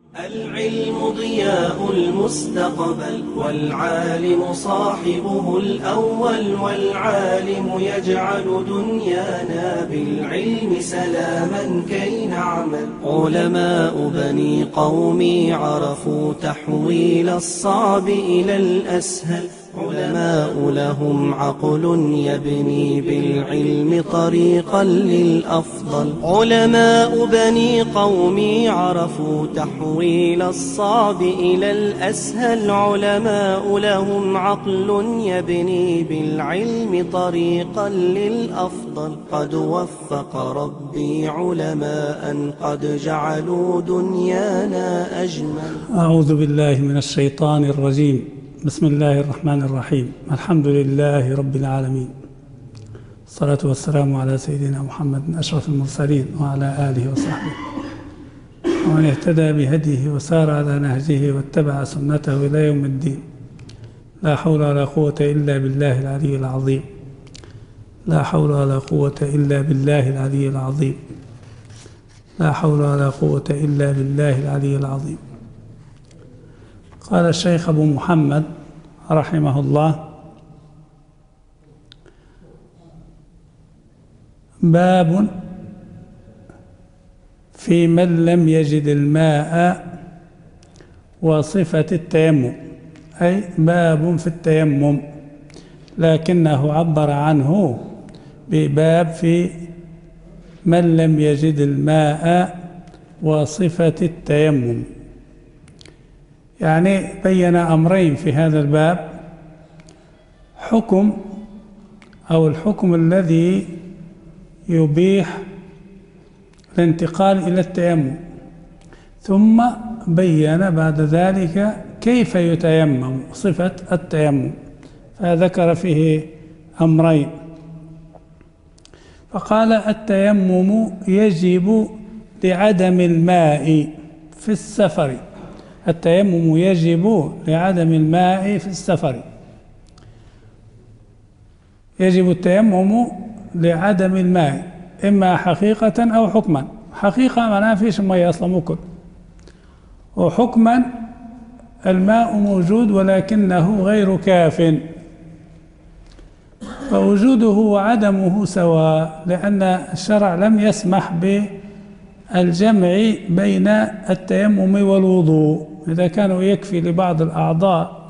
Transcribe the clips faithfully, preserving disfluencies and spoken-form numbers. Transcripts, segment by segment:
العلم ضياء المستقبل، والعالم صاحبه الأول، والعالم يجعل دنيانا بالعلم سلاما كي نعمل. علماء بني قومي عرفوا تحويل الصعب إلى الأسهل، علماء لهم عقل يبني بالعلم طريقا للأفضل. علماء بني قومي عرفوا تحويل الصعب إلى الأسهل، علماء لهم عقل يبني بالعلم طريقا للأفضل. قد وفق ربي علماء قد جعلوا دنيانا أجمل. أعوذ بالله من الشيطان الرجيم. بسم الله الرحمن الرحيم. الحمد لله رب العالمين، الصلاة والسلام على سيدنا محمد أشرف المرسلين وعلى آله وصحبه ومن اهتدى بهديه وسار على نهجه واتبع سنته إلى يوم الدين. لا حول ولا قوة إلا بالله العلي العظيم. لا حول ولا قوة إلا بالله العلي العظيم. لا حول ولا قوة إلا بالله العلي العظيم. قال الشيخ أبو محمد رحمه الله: باب في من لم يجد الماء وصفة التيمم، أي باب في التيمم، لكنه عبر عنه بباب في من لم يجد الماء وصفة التيمم. يعني بين أمرين في هذا الباب: حكم أو الحكم الذي يبيح الانتقال إلى التيمم، ثم بين بعد ذلك كيف يتيمم، صفة التيمم، فذكر فيه أمرين. فقال: التيمم يجب لعدم الماء في السفر. التيمم يجب لعدم الماء في السفر. يجب التيمم لعدم الماء، إما حقيقة أو حكما. حقيقة معناها فيش مية أصلا ممكن، وحكما الماء موجود ولكنه غير كاف، فوجوده وعدمه سواء، لأن الشرع لم يسمح بالجمع بين التيمم والوضوء. إذا كانوا يكفي لبعض الأعضاء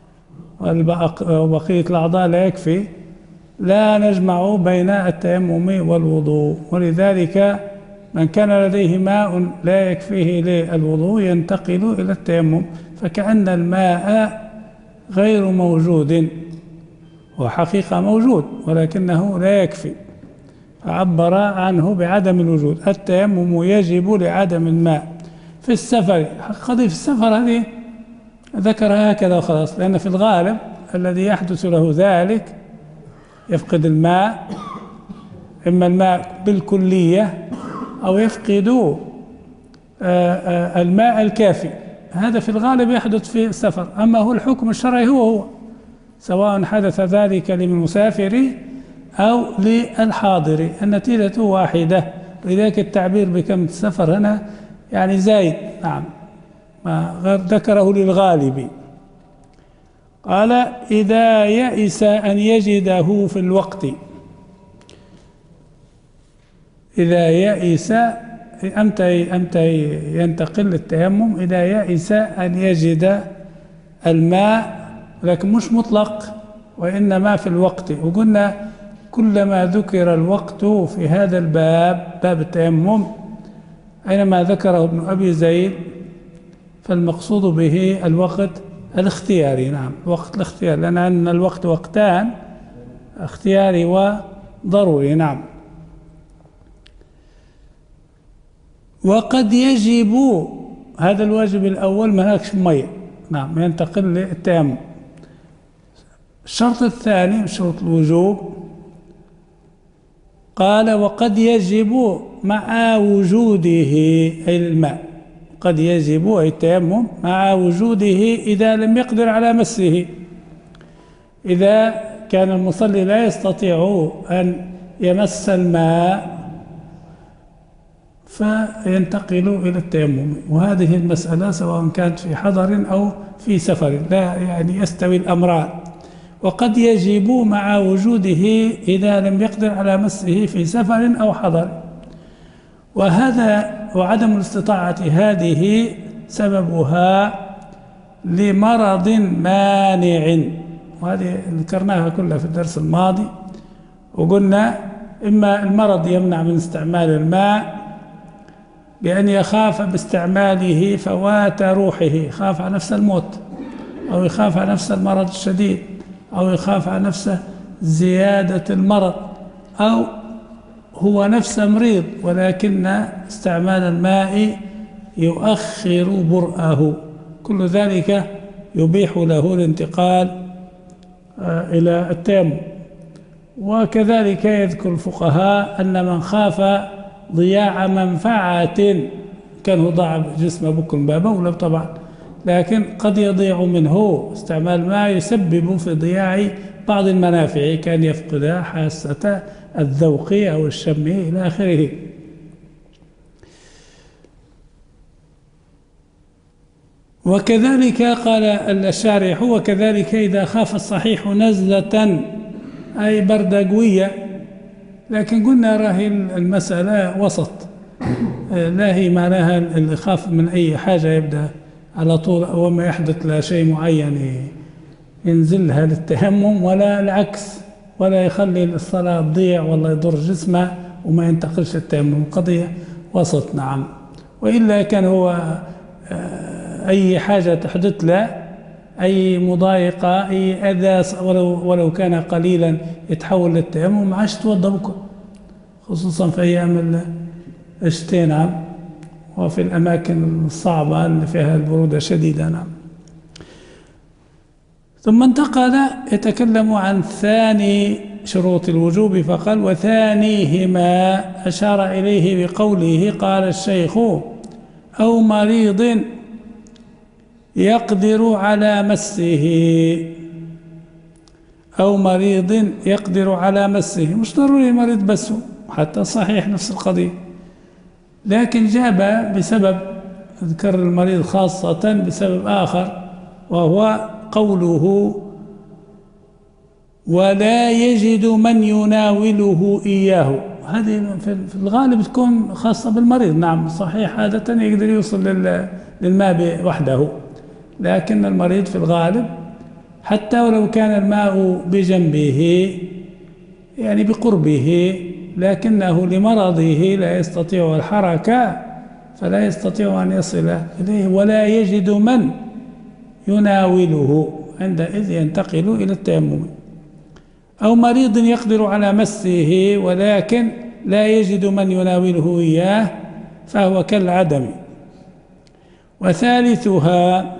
وبقية الأعضاء لا يكفي، لا نجمع بين التيمم والوضوء. ولذلك من كان لديه ماء لا يكفيه للوضوء ينتقل إلى التيمم، فكأن الماء غير موجود، وحقيقة موجود ولكنه لا يكفي، فعبر عنه بعدم الوجود. التيمم يجب لعدم الماء في السفر. قضية في السفر هذه ذكرها هكذا وخلاص، لأن في الغالب الذي يحدث له ذلك يفقد الماء، إما الماء بالكلية أو يفقد الماء الكافي. هذا في الغالب يحدث في السفر. أما هو الحكم الشرعي هو هو، سواء حدث ذلك للمسافر أو للحاضر، النتيجة واحدة. لذلك التعبير بكم السفر هنا يعني زايد، نعم، ما غير ذكره للغالب. قال: إذا يئس أن يجده في الوقت. إذا يئس أمتى أمتى ينتقل التيمم؟ إذا يئس أن يجد الماء، لكن مش مطلق، وإنما في الوقت. وقلنا كلما ذكر الوقت في هذا الباب، باب التيمم، أينما ذكره ابن أبي زيد فالمقصود به الوقت الاختياري. نعم، وقت الاختيار، لأن أن الوقت وقتان: اختياري وضروري. نعم. وقد يجب، هذا الواجب الأول، ما هناكش مية، نعم، ينتقل للتيمم. الشرط الثاني شرط الوجوب، قال: وقد يجب مع وجوده، أي الماء، قد يجب أي التيمم مع وجوده إذا لم يقدر على مسه. إذا كان المصلي لا يستطيع أن يمس الماء فينتقل إلى التيمم. وهذه المسألة سواء كانت في حضر أو في سفر، لا يعني يستوي الأمران. وقد يجب مع وجوده إذا لم يقدر على مسه في سفر أو حضر. وهذا وعدم الاستطاعة هذه سببها لمرض مانع، وهذه ذكرناها كلها في الدرس الماضي، وقلنا إما المرض يمنع من استعمال الماء بأن يخاف باستعماله فوات روحه، يخاف على نفس الموت، أو يخاف على نفس المرض الشديد، أو يخاف على نفسه زيادة المرض، أو هو نفسه مريض ولكن استعمال الماء يؤخر برأه. كل ذلك يبيح له الانتقال إلى التيمم. وكذلك يذكر الفقهاء أن من خاف ضياع منفعة، كان هو ضاع جسمه بكل باب أولى طبعا، لكن قد يضيع منه استعمال ما يسبب في ضياع بعض المنافع، كان يفقد حاسة الذوق أو الشم إلى آخره. وكذلك قال الشارح: وكذلك إذا خاف الصحيح نزلة أي بردة قوية، لكن قلنا راهي المسألة وسط، لا هي معناها اللي خاف من أي حاجة يبدأ على طول أول ما يحدث له شيء معين ينزلها للتيمم، ولا العكس، ولا يخلي الصلاة تضيع والله يضر جسمه وما ينتقلش التيمم. قضية وسط. نعم. وإلا كان هو أي حاجة تحدث له، أي مضايقة، أي أذى ولو, ولو كان قليلا يتحول للتيمم، ما عادش توضأ بكم، خصوصا في أيام الشتاء. نعم. وفي الأماكن الصعبة اللي فيها البرودة شديدة. نعم. ثم انتقل يتكلم عن ثاني شروط الوجوب فقال: وثانيهما أشار إليه بقوله قال الشيخ: أو مريض يقدر على مسه. أو مريض يقدر على مسه، مش ضروري مريض بس، حتى صحيح نفس القضية، لكن جاب بسبب ذكر المريض خاصة بسبب آخر، وهو قوله: ولا يجد من يناوله إياه. هذه في الغالب تكون خاصة بالمريض. نعم صحيح، عادة يقدر يوصل للماء وحده، لكن المريض في الغالب حتى ولو كان الماء بجنبه يعني بقربه، لكنه لمرضه لا يستطيع الحركة فلا يستطيع أن يصل إليه. ولا يجد من يناوله، عندئذ ينتقل إلى التيمم. أو مريض يقدر على مسه ولكن لا يجد من يناوله إياه، فهو كالعدم. وثالثها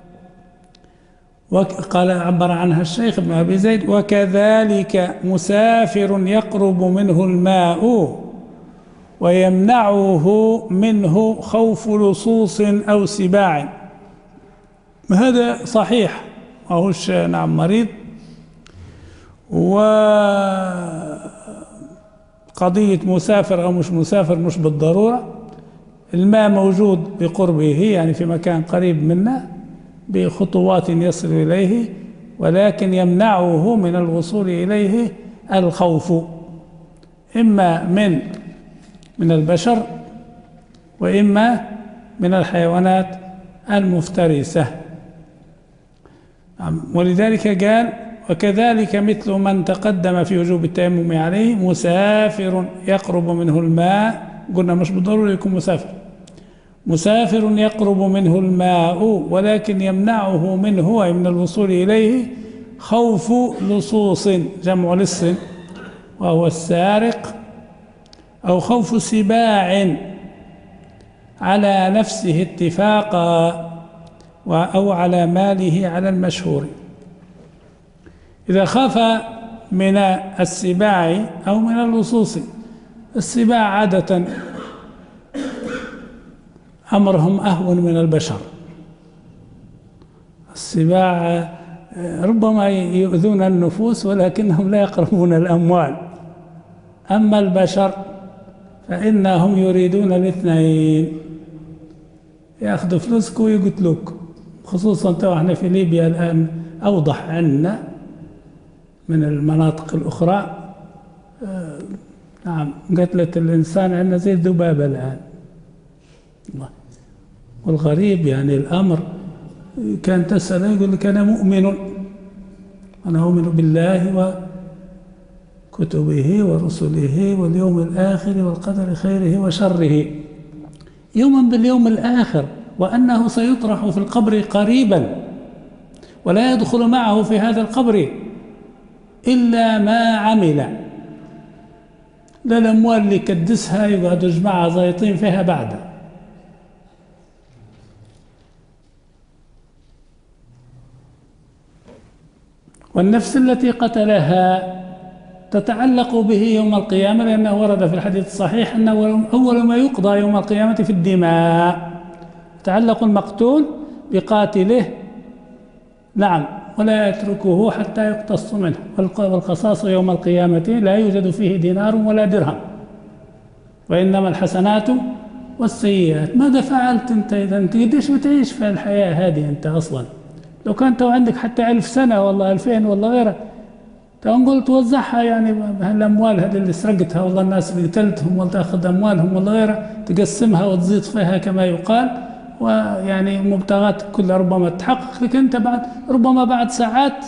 وقال عبر عنها الشيخ ابن أبي زيد: وكذلك مسافر يقرب منه الماء ويمنعه منه خوف لصوص أو سباع. هذا صحيح، ماهوش نعم مريض. وقضية مسافر أو مش مسافر مش بالضرورة، الماء موجود بقربه يعني في مكان قريب منه بخطوات يصل إليه، ولكن يمنعه من الوصول إليه الخوف، إما من من البشر وإما من الحيوانات المفترسة. ولذلك قال: وكذلك مثل من تقدم في وجوب التيمم عليه مسافر يقرب منه الماء. قلنا مش بالضرورة يكون مسافر، مسافر يقرب منه الماء ولكن يمنعه منه أي من الوصول إليه خوف لصوص، جمع لص وهو السارق، أو خوف سباع على نفسه اتفاقا، أو على ماله على المشهور. إذا خاف من السباع أو من اللصوص، السباع عادة أمرهم أهون من البشر. السباع ربما يؤذون النفوس ولكنهم لا يقربون الأموال، أما البشر فإنهم يريدون الاثنين، ياخذوا فلوسك ويقتلوك. خصوصا تو احنا في ليبيا الآن أوضح عنا من المناطق الأخرى. آه نعم، قتلة الإنسان عندنا زي الذبابة الآن. والغريب يعني الأمر، كان تسأل يقول لك أنا مؤمن، أنا أؤمن بالله وكتبه ورسله واليوم الآخر والقدر خيره وشره، يؤمن باليوم الآخر وأنه سيطرح في القبر قريبا، ولا يدخل معه في هذا القبر إلا ما عمل. لا الأموال اللي كدسها يقعدوا يجمعها زيطين فيها بعدها. والنفس التي قتلها تتعلق به يوم القيامة، لأنه ورد في الحديث الصحيح أنه أول ما يقضى يوم القيامة في الدماء. يتعلق المقتول بقاتله، نعم، ولا يتركه حتى يقتص منه. والقصاص يوم القيامة لا يوجد فيه دينار ولا درهم، وإنما الحسنات والسيئات. ماذا فعلت أنت إذا؟ أنت قديش بتعيش في الحياة هذه أنت أصلا؟ لو كنت عندك حتى ألف سنة والله ألفين والله غيرها، نقول توزعها يعني الأموال هذه اللي سرقتها والله الناس اللي قتلتهم، ولا تأخذ أموالهم والله غيرها، تقسمها وتزيد فيها كما يقال، ويعني مبتغات كلها ربما تحقق لك أنت بعد، ربما بعد ساعات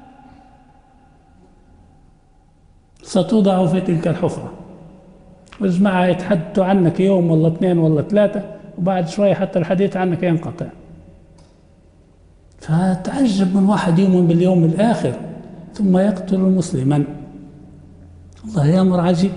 ستوضع في تلك الحفرة، والجماعة يتحدثوا عنك يوم ولا اثنين ولا ثلاثة، وبعد شوية حتى الحديث عنك ينقطع. فتعجب من واحد يؤمن باليوم الآخر ثم يقتل مسلما. والله أمر عجيب.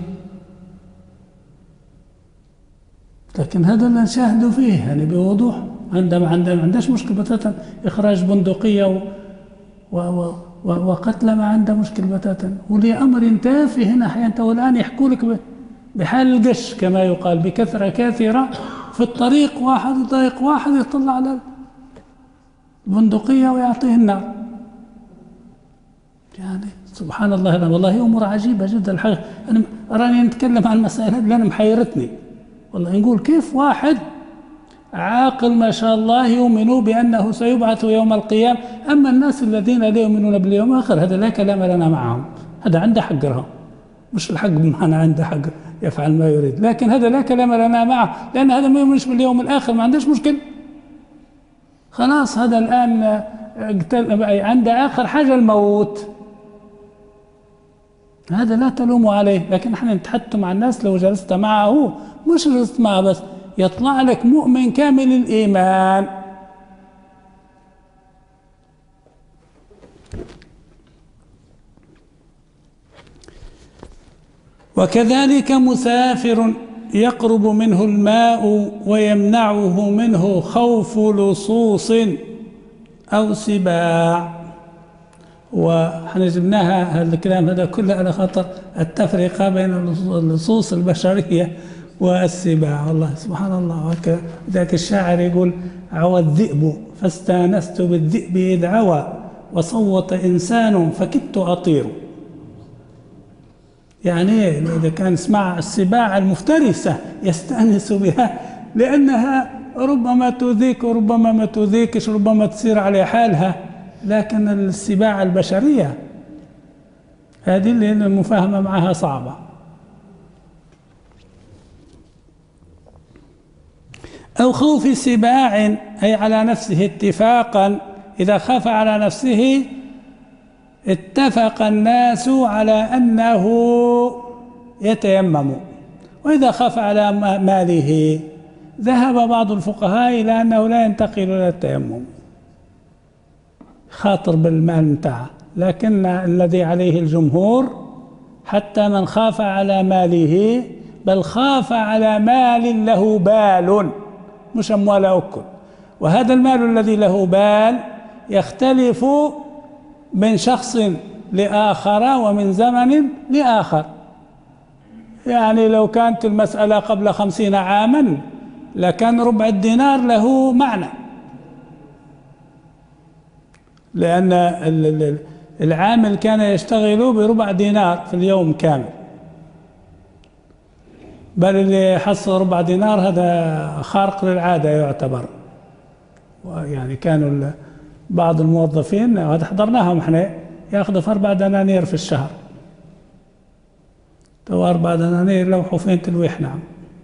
لكن هذا اللي نشاهده فيه يعني بوضوح. عندما عندما ما عندهاش مشكلة بتاتا إخراج بندقية و و و وقتل، ما عنده مشكلة بتاتا. ولأمر تافه هنا أحيانا، والآن يحكوا لك بحال القش كما يقال بكثرة كثيرة في الطريق، واحد يضايق واحد يطلع على البندقية ويعطيه النار. يعني سبحان الله، هذا والله أمور عجيبة جدا الحقيقة. أنا أراني نتكلم عن مسائل اللي أنا محيرتني والله. نقول كيف واحد عاقل ما شاء الله يؤمن بأنه سيبعث يوم القيامة، أما الناس الذين لا يؤمنون باليوم الآخر هذا لا كلام لنا معهم، هذا عنده حق رهم، مش الحق بمعنى عنده حق يفعل ما يريد، لكن هذا لا كلام لنا معه، لأن هذا ما يؤمنش باليوم الآخر ما عندهش مشكلة. خلاص هذا الآن عنده آخر حاجة الموت، هذا لا تلوم عليه. لكن احنا نتحدث مع الناس، لو جلست معه مش جلست معه بس، يطلع لك مؤمن كامل الإيمان. وكذلك مسافر يقرب منه الماء ويمنعه منه خوف لصوص أو سباع. وحنا جبناها هذا الكلام هذا كله على خاطر التفرقة بين اللصوص البشرية والسباع. والله سبحان الله. ذاك الشاعر يقول: عوى الذئب فاستانست بالذئب إذ عوى، وصوت إنسان فكدت أطير. يعني إذا كان اسمع السباع المفترسة يستأنس بها، لأنها ربما تؤذيك وربما ما تؤذيكش، ربما تسير على حالها. لكن السباع البشرية هذه اللي المفاهمة معها صعبة. أو خوف سباع أي على نفسه اتفاقا، إذا خاف على نفسه اتفق الناس على أنه يتيمم، وإذا خاف على ماله ذهب بعض الفقهاء إلى أنه لا ينتقل إلى التيمم، خاطر بالمال متاعه. لكن الذي عليه الجمهور حتى من خاف على ماله، بل خاف على مال له بال، مش أموال أكل. وهذا المال الذي له بال يختلف من شخص لآخر ومن زمن لآخر. يعني لو كانت المسألة قبل خمسين عاما لكان ربع الدينار له معنى، لأن العامل كان يشتغل بربع دينار في اليوم كامل. بل اللي حصل ربع دينار هذا خارق للعادة يعتبر. يعني كانوا بعض الموظفين، وهذا حضرناهم احنا، ياخذوا في أربع دنانير في الشهر. تو أربع دنانير لو حوفين تلويح. نعم.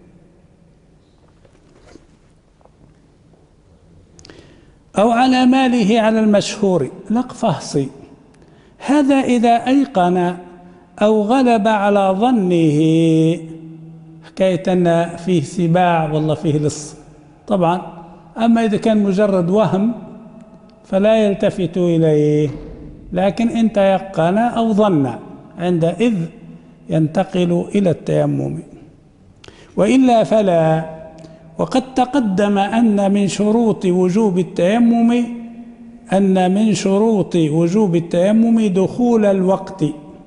أو على ماله على المشهور لق فهصي، هذا إذا أيقن أو غلب على ظنه، حكاية أن فيه سباع والله فيه لص طبعا. أما إذا كان مجرد وهم فلا يلتفت إليه، لكن إن تيقن أو ظن عندئذ ينتقل إلى التيمم، وإلا فلا. وقد تقدم أن من شروط وجوب التيمم أن من شروط وجوب التيمم دخول الوقت،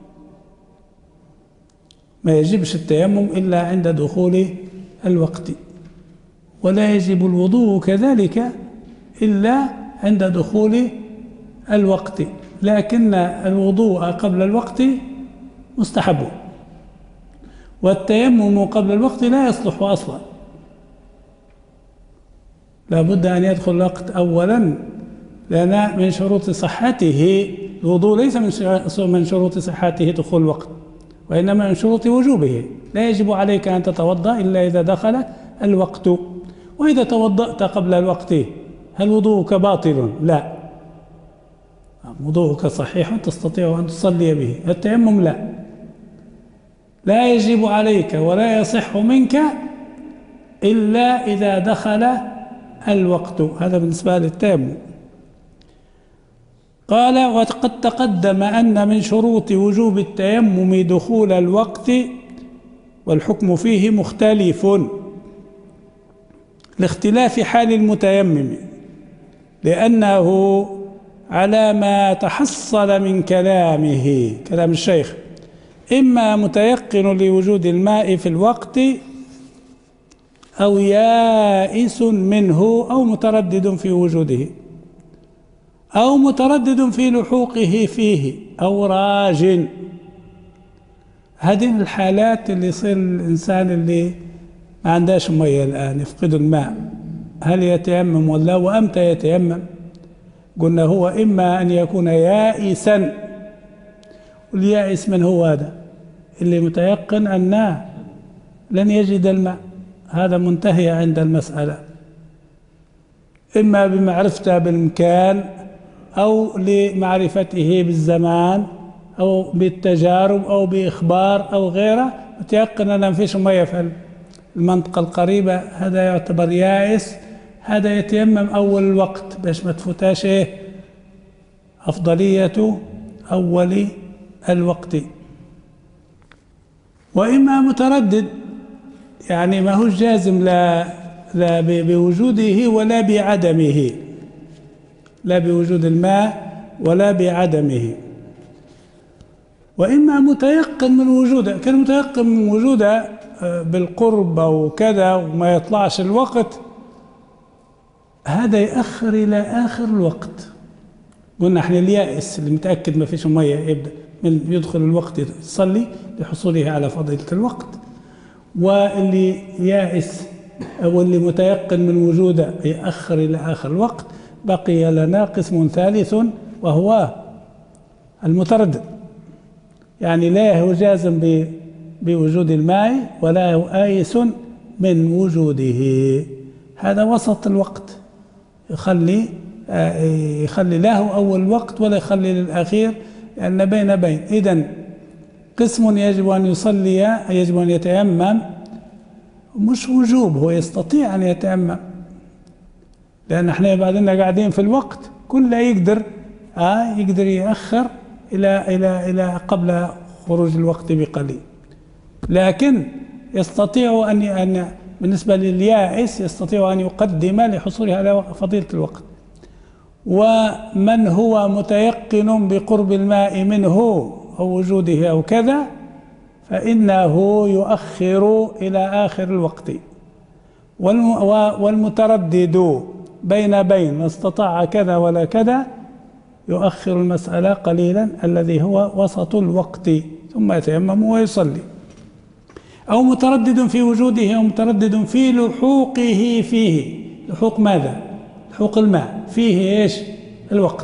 ما يجبش التيمم إلا عند دخول الوقت، ولا يجب الوضوء كذلك إلا عند دخول الوقت، لكن الوضوء قبل الوقت مستحب، والتيمم قبل الوقت لا يصلح أصلا، لا بد أن يدخل الوقت أولا، لأن من شروط صحته الوضوء ليس من شروط صحته دخول الوقت، وإنما من شروط وجوبه. لا يجب عليك أن تتوضأ إلا إذا دخل الوقت. وإذا توضأت قبل الوقت هل وضوءك باطل؟ لا، وضوءك صحيح تستطيع أن تصلي به. التيمم لا، لا يجب عليك ولا يصح منك إلا إذا دخل الوقت. هذا بالنسبة للتيمم. قال وقد تقدم أن من شروط وجوب التيمم دخول الوقت، والحكم فيه مختلف لاختلاف حال المتيمم، لأنه على ما تحصل من كلامه، كلام الشيخ، إما متيقن لوجود الماء في الوقت، أو يائس منه، أو متردد في وجوده، أو متردد في لحوقه فيه، أو راج. هذه الحالات اللي يصير الإنسان اللي ما عندهاش مية الآن يفقد الماء، هل يتيمم ولا؟ وأمتى يتيمم؟ قلنا هو إما أن يكون يائسا، واليائس من هو هذا؟ اللي متيقن أنه لن يجد الماء، هذا منتهي عند المسألة، إما بمعرفته بالمكان أو لمعرفته بالزمان أو بالتجارب أو بإخبار أو غيره، متيقن أن ما فيش مية في المنطقة القريبة، هذا يعتبر يائس، هذا يتيمم أول الوقت باش ما تفوتاش أفضلية أول الوقت. وإما متردد، يعني ما هو جازم لا لا بوجوده ولا بعدمه، لا بوجود الماء ولا بعدمه. وإما متيقن من وجوده، كان متيقن من وجوده بالقرب أو كذا وما يطلعش الوقت، هذا يأخر إلى آخر الوقت. قلنا احنا اليائس اللي متأكد ما فيش مية يبدأ من يدخل الوقت يصلي لحصوله على فضيلة الوقت، واللي يائس أو اللي متيقن من وجوده يأخر إلى آخر الوقت. بقي لنا قسم ثالث وهو المتردد، يعني لا هو جازم بوجود الماء ولا هو آيس من وجوده، هذا وسط الوقت، يخلي يخلي له أول الوقت ولا يخلي للأخير، لأن بين بين. إذن قسم يجب أن يصلي، يجب أن يتيمم، مش وجوب، هو يستطيع أن يتيمم، لأن احنا بعدنا قاعدين في الوقت كله يقدر آه يقدر يأخر إلى إلى إلى قبل خروج الوقت بقليل، لكن يستطيع أن أن بالنسبة لليائس يستطيع أن يقدم لحصوله على فضيلة الوقت. ومن هو متيقن بقرب الماء منه أو وجوده أو كذا فإنه يؤخر إلى آخر الوقت. والمتردد بين بين استطاع كذا ولا كذا يؤخر المسألة قليلا الذي هو وسط الوقت، ثم يتيمم ويصلي. أو متردد في وجوده أو متردد في لحوقه فيه. لحوق ماذا؟ لحوق الماء فيه إيش؟ الوقت.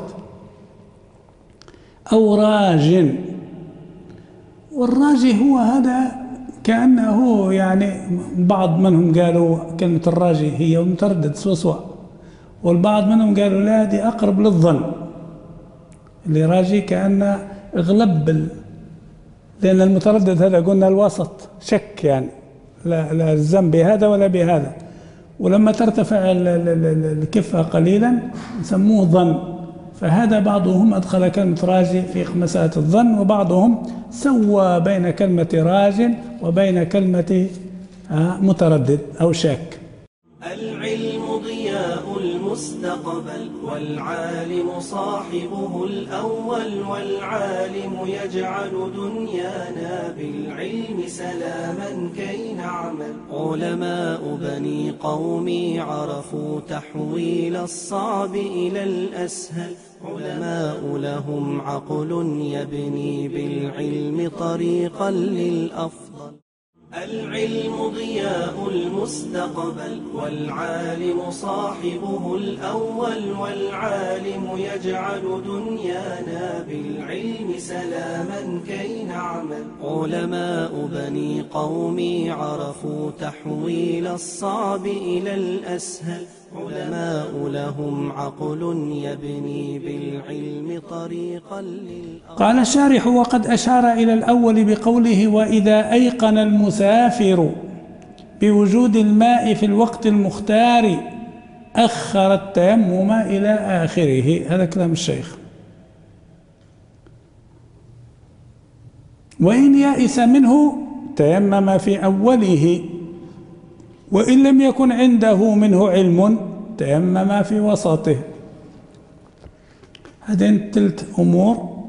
أو راج، والراجي هو هذا كأنه يعني بعض منهم قالوا كلمة الراجي هي المتردد سوسواء، والبعض منهم قالوا لا دي أقرب للظن، اللي راجي كأنه اغلب، لأن المتردد هذا قلنا الوسط شك يعني لا, لا الزم بهذا ولا بهذا، ولما ترتفع الكفة قليلا يسموه ظن. فهذا بعضهم أدخل كلمة راجي في مسألة الظن، وبعضهم سوى بين كلمة راج وبين كلمة متردد أو شاك. العلم ضياء المستقبل، والعالم صاحبه الأول، والعالم يجعل دنيانا بالعلم سلاما كي نعمل. علماء بني قومي عرفوا تحويل الصعب إلى الأسهل، علماء لهم عقل يبني بالعلم طريقا للأفضل. العلم ضياء المستقبل، والعالم صاحبه الأول، والعالم يجعل دنيانا بالعلم سلاما كي نعمل. علماء بني قومي عرفوا تحويل الصعب إلى الأسهل، علماء لهم عقل يبني بالعلم طريقا للأفضل. قال الشارح: وقد أشار إلى الأول بقوله: وإذا أيقن المسافر بوجود الماء في الوقت المختار أخر التيمم إلى آخره. هذا كلام الشيخ. وإن يئس منه تيمم في أوله، وإن لم يكن عنده منه علم تيمم في وسطه. هذين ثلاث أمور.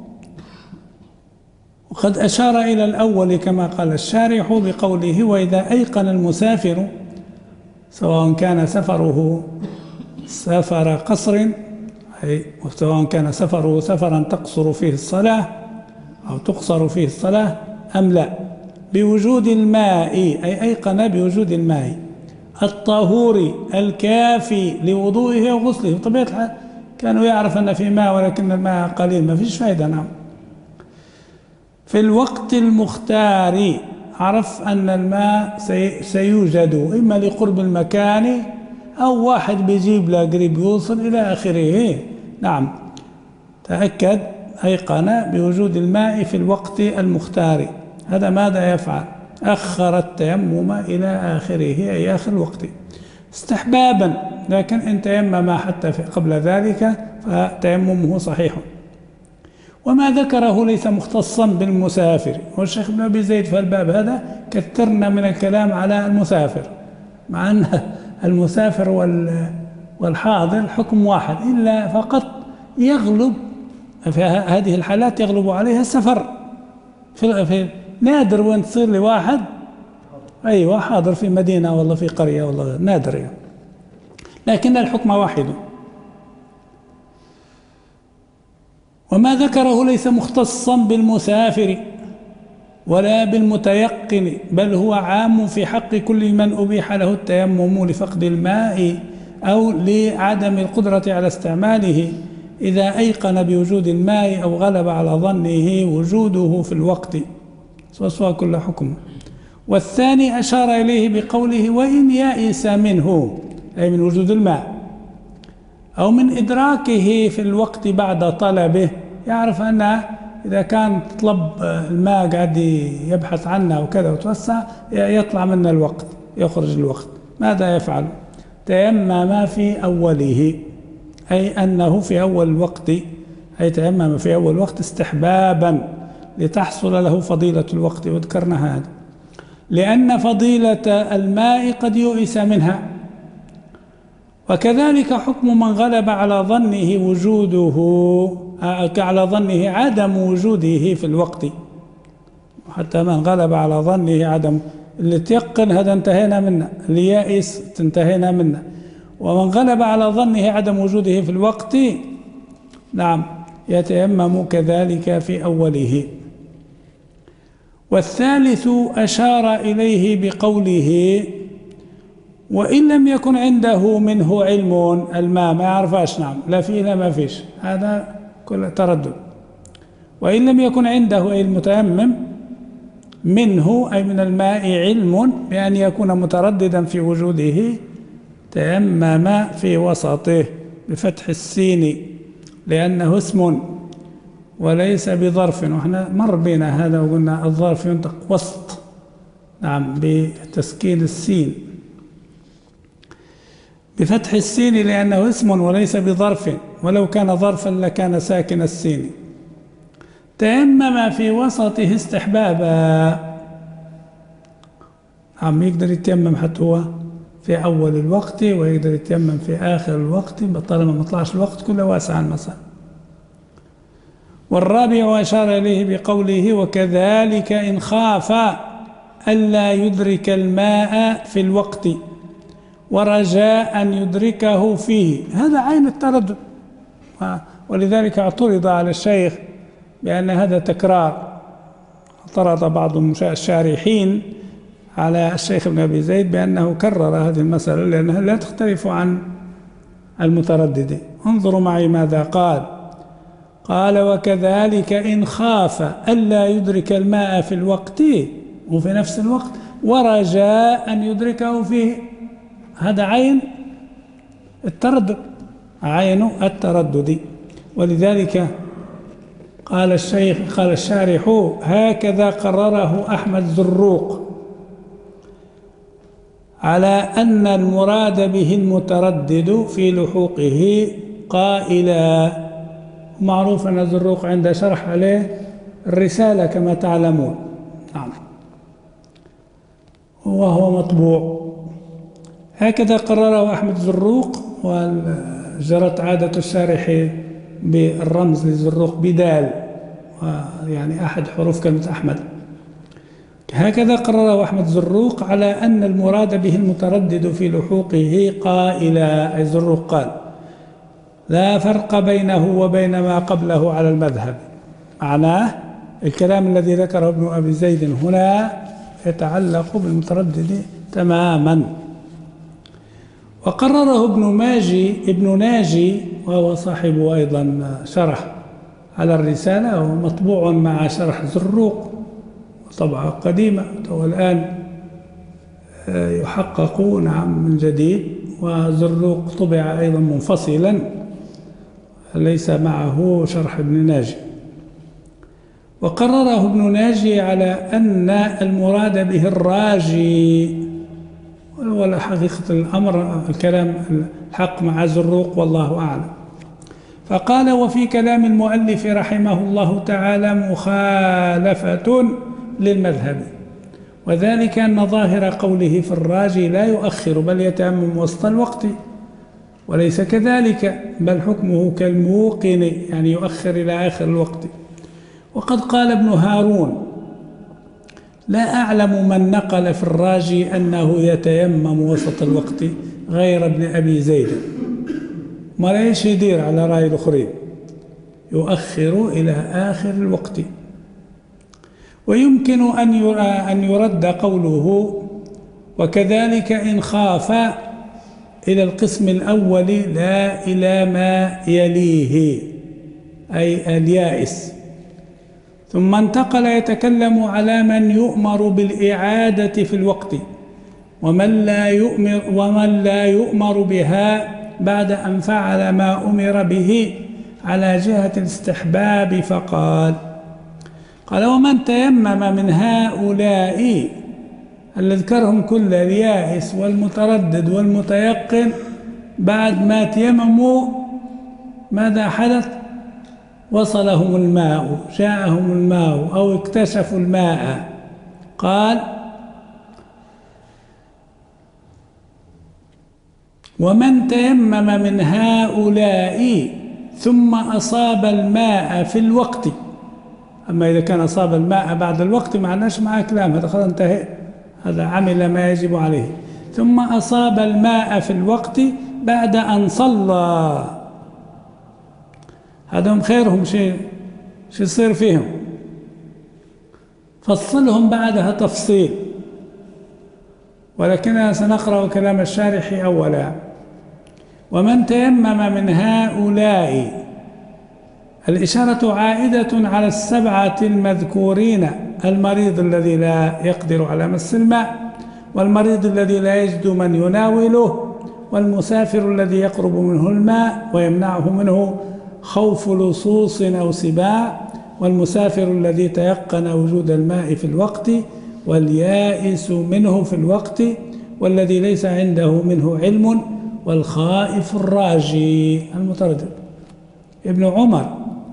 وقد أشار إلى الأول كما قال الشارح بقوله: وإذا أيقن المسافر، سواء كان سفره سفر قصر، أي سواء كان سفره سفرا تقصر فيه الصلاة أو تقصر فيه الصلاة أم لا، بوجود الماء، أي أيقن بوجود الماء الطهور الكافي لوضوئه وغسله. بطبيعة الحال كانوا يعرف أن في ماء ولكن الماء قليل، ما فيش فايدة. نعم. في الوقت المختار عرف أن الماء سيوجد إما لقرب المكان أو واحد بيجيب له قريب يوصل إلى آخره. نعم. تأكد أيقن بوجود الماء في الوقت المختار. هذا ماذا يفعل؟ أخر التيمم إلى آخره، أي آخر الوقت استحبابا، لكن إن تيمم حتى قبل ذلك فتيممه صحيح. وما ذكره ليس مختصا بالمسافر. والشيخ ابن أبي زيد في الباب هذا كثرنا من الكلام على المسافر، مع أن المسافر والحاضر حكم واحد، إلا فقط يغلب في هذه الحالات يغلب عليها السفر. في نادر وين تصير لواحد أيوة حاضر في مدينة والله في قرية والله، نادر يعني. لكن الحكم واحد. وما ذكره ليس مختصا بالمسافر ولا بالمتيقن، بل هو عام في حق كل من أبيح له التيمم لفقد الماء أو لعدم القدرة على استعماله، إذا أيقن بوجود الماء أو غلب على ظنه وجوده في الوقت، سواء كل حكم. والثاني أشار إليه بقوله: وإن يئس منه، أي من وجود الماء أو من إدراكه في الوقت بعد طلبه. يعرف أن إذا كان طلب الماء قاعد يبحث عنه وكذا وتوسع يطلع منه الوقت، يخرج الوقت، ماذا يفعل؟ تيمم في أوله، أي أنه في أول الوقت، أي تيمم في أول الوقت استحبابا لتحصل له فضيلة الوقت. وذكرنا هذا لأن فضيلة الماء قد يؤس منها. وكذلك حكم من غلب على ظنه وجوده، على ظنه عدم وجوده في الوقت. حتى من غلب على ظنه عدم، اللي تيقن هذا انتهينا منه، اللي يائس انتهينا منه. ومن غلب على ظنه عدم وجوده في الوقت، نعم، يتيمم كذلك في أوله. والثالث أشار إليه بقوله وإن لم يكن عنده منه علم، الماء ما يعرفاش، نعم لا فيه لا ما فيش، هذا كل تردد. وإن لم يكن عنده أي المتيمم منه أي من الماء علم بأن يكون مترددا في وجوده تيمم في وسطه بفتح السين لأنه اسم وليس بظرف، وإحنا مر بنا هذا وقلنا الظرف ينطق وسط، نعم بتسكين السين بفتح السين لأنه اسم وليس بظرف، ولو كان ظرفا لكان ساكن السين. تيمم في وسطه استحبابا، عم يقدر يتيمم حتى هو في أول الوقت ويقدر يتيمم في آخر الوقت طالما ما طلعش الوقت كله واسعا مثلا. والرابع أشار إليه بقوله وكذلك إن خاف ألا يدرك الماء في الوقت ورجاء أن يدركه فيه، هذا عين التردد. ولذلك اعترض على الشيخ بأن هذا تكرار، اعترض بعض الشارحين على الشيخ ابن أبي زيد بأنه كرر هذه المسألة لأنها لا تختلف عن المتردد. انظروا معي ماذا قال. قال وكذلك إن خاف ألا يدرك الماء في الوقت وفي نفس الوقت ورجاء أن يدركه فيه، هذا عين التردد، عين التردد. ولذلك قال الشيخ قال الشارح هكذا قرره أحمد زروق على أن المراد به المتردد في لحوقه قائلا. معروف أن زروق عند شرح عليه الرسالة كما تعلمون، نعم وهو مطبوع. هكذا قرره أحمد زروق، وجرت عادة الشارح بالرمز للزروق بدال، يعني أحد حروف كلمة أحمد. هكذا قرره أحمد زروق على أن المراد به المتردد في لحوقه قائلا، أي زروق قال لا فرق بينه وبين ما قبله على المذهب. معناه الكلام الذي ذكره ابن أبي زيد هنا يتعلق بالمتردد تماما. وقرره ابن ماجي ابن ناجي وهو صاحب أيضا شرح على الرسالة وهو مطبوع مع شرح زروق طبعة قديمة والآن يحقق نعم من جديد. وزروق طبع أيضا منفصلا ليس معه شرح ابن ناجي. وقرره ابن ناجي على أن المراد به الراجي، ولا حقيقة الأمر الكلام الحق مع زروق والله أعلم. فقال وفي كلام المؤلف رحمه الله تعالى مخالفة للمذهب، وذلك أن ظاهر قوله في الراجي لا يؤخر بل يتيمم وسط الوقت، وليس كذلك بل حكمه كالموقن يعني يؤخر إلى آخر الوقت. وقد قال ابن هارون لا أعلم من نقل في الراجي أنه يتيمم وسط الوقت غير ابن أبي زيد، ما ليش يدير على رأي الآخرين يؤخر إلى آخر الوقت. ويمكن أن يرد قوله وكذلك إن خاف إلى القسم الأول لا إلى ما يليه أي اليائس، ثم انتقل يتكلم على من يؤمر بالإعادة في الوقت ومن لا يؤمر, ومن لا يؤمر بها بعد أن فعل ما أمر به على جهة الاستحباب. فقال قال ومن تيمم من هؤلاء اللي ذكرهم كل اليائس والمتردد والمتيقن بعد ما تيمموا ماذا حدث؟ وصلهم الماء، جاءهم الماء أو اكتشفوا الماء. قال ومن تيمم من هؤلاء ثم أصاب الماء في الوقت، أما إذا كان أصاب الماء بعد الوقت معناش معه كلام، هذا خلاص انتهى، هذا عمل ما يجب عليه. ثم أصاب الماء في الوقت بعد أن صلى، هذا هم خيرهم شيء شو يصير فيهم. فصلهم بعدها تفصيل، ولكننا سنقرأ كلام الشارح أولا. ومن تيمم من هؤلاء، الإشارة عائدة على السبعة المذكورين: المريض الذي لا يقدر على مس الماء، والمريض الذي لا يجد من يناوله، والمسافر الذي يقرب منه الماء ويمنعه منه خوف لصوص أو سباع، والمسافر الذي تيقن وجود الماء في الوقت واليائس منه في الوقت، والذي ليس عنده منه علم، والخائف الراجي. المتردد. ابن عمر: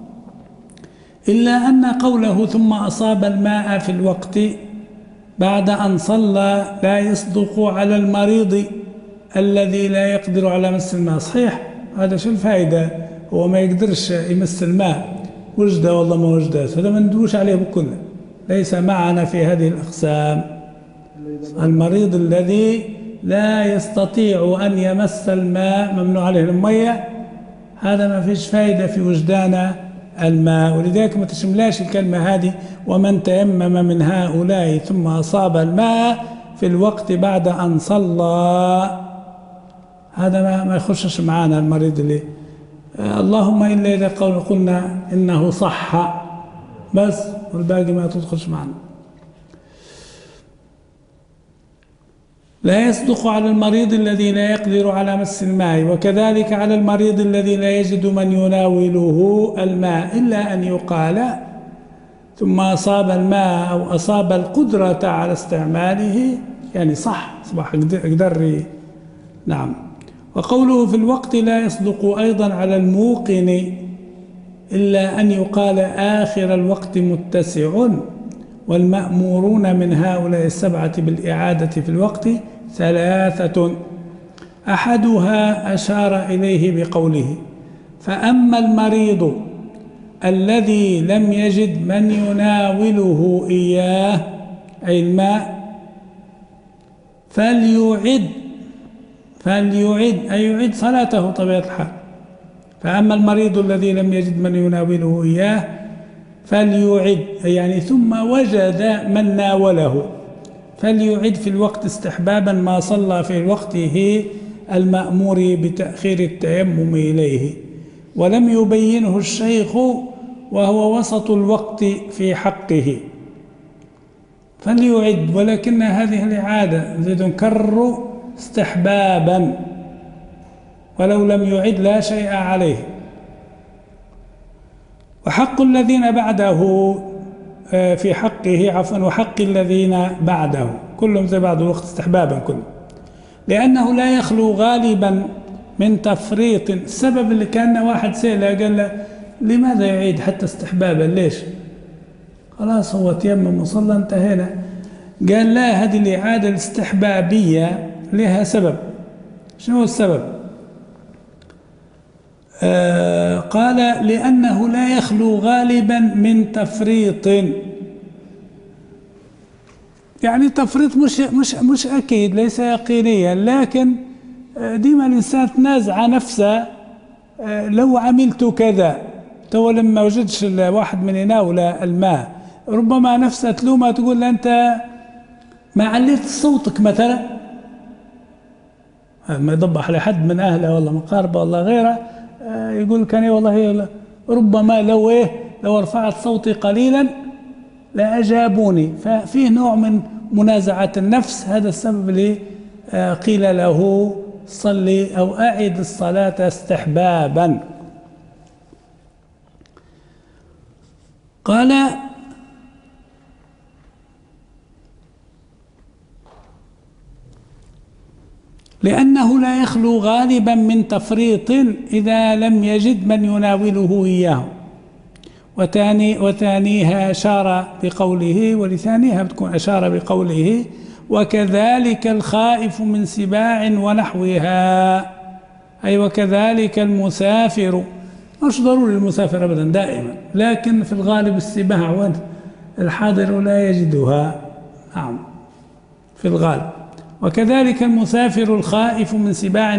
إلا أن قوله ثم أصاب الماء في الوقت بعد أن صلى لا يصدق على المريض الذي لا يقدر على مس الماء. صحيح، هذا شو الفائدة؟ هو ما يقدرش يمس الماء، وجده والله ما وجده، هذا ما ندوش عليه بكله، ليس معنا في هذه الأقسام. المريض الذي لا يستطيع أن يمس الماء، ممنوع عليه المية، هذا ما فيش فائدة في وجدان الماء، ولذلك ما تشملاش الكلمة هذه ومن تيمم من هؤلاء ثم أصاب الماء في الوقت بعد أن صلى، هذا ما, ما يخشش معانا المريض اللي آه اللهم إلا إذا قلنا إنه صح بس، والباقي ما تدخلش معنا. لا يصدق على المريض الذي لا يقدر على مس الماء، وكذلك على المريض الذي لا يجد من يناوله الماء، إلا أن يقال ثم أصاب الماء أو أصاب القدرة على استعماله، يعني صح صباح أقدر. نعم. وقوله في الوقت لا يصدق أيضا على الموقن، إلا أن يقال آخر الوقت متسع، والمأمورون من هؤلاء السبعة بالإعادة في الوقت ثلاثة. أحدها أشار إليه بقوله: فأما المريض الذي لم يجد من يناوله إياه، أي الماء، فليعد فليعد أي يعد صلاته طبيعة الحال. فأما المريض الذي لم يجد من يناوله إياه فليعد، يعني ثم وجد من ناوله، فليعد في الوقت استحبابا ما صلى في وقته المأمور بتأخير التيمم إليه، ولم يبينه الشيخ وهو وسط الوقت في حقه، فليعد. ولكن هذه الإعادة زيد نكرر استحبابا، ولو لم يعد لا شيء عليه. وحق الذين بعده في حقه عفوا وحق الذين بعده كلهم زي بعض الوقت استحبابا كله، لأنه لا يخلو غالبا من تفريط. السبب اللي كان واحد سأله قال له لماذا يعيد حتى استحبابا؟ ليش؟ خلاص هو تيمم وصلى انتهينا. قال لا، هذه الإعادة الاستحبابية لها سبب. شنو السبب؟ آه قال لأنه لا يخلو غالبا من تفريط، يعني تفريط مش مش مش أكيد، ليس يقينيا، لكن ديما الإنسان تنازع نفسه. آه لو عملت كذا تو لما وجدش واحد من يناول الماء، ربما نفسه تلومه تقول أنت ما عليت صوتك مثلا، ما يضبح لحد من أهله ولا مقاربه ولا غيره، يقول كان والله ربما لو إيه لو رفعت صوتي قليلا لأجابوني. ففيه نوع من منازعة النفس، هذا السبب اللي قيل له صلي أو أعد الصلاة استحبابا. قال لأنه لا يخلو غالبا من تفريط إذا لم يجد من يناوله إياه. وثاني وثانيها أشار بقوله، ولثانيها بتكون أشار بقوله وكذلك الخائف من سباع ونحوها، أي وكذلك المسافر. مش ضروري المسافر أبدا دائما، لكن في الغالب السباع والحاضر لا يجدها. نعم في الغالب. وكذلك المسافر الخائف من سباع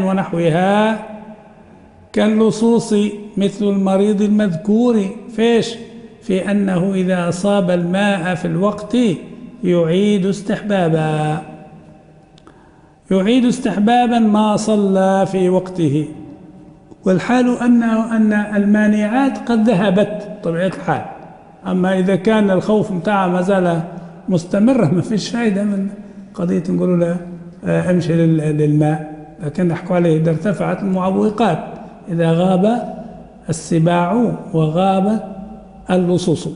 ونحوها كاللصوص مثل المريض المذكور فيش في أنه إذا أصاب الماء في الوقت يعيد استحبابا يعيد استحبابا ما صلى في وقته، والحال أنه أن المانعات قد ذهبت طبيعة الحال. أما إذا كان الخوف متاعه ما زال مستمر ما فيش فائدة من قضية نقولوا له امشي للماء، لكن نحكوا عليه إذا ارتفعت المعوقات، إذا غاب السباع وغاب اللصوص.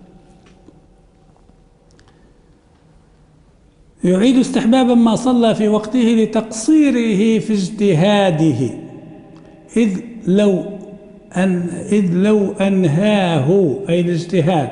يعيد استحبابا ما صلى في وقته لتقصيره في اجتهاده، إذ لو أن إذ لو أنهاه أي الاجتهاد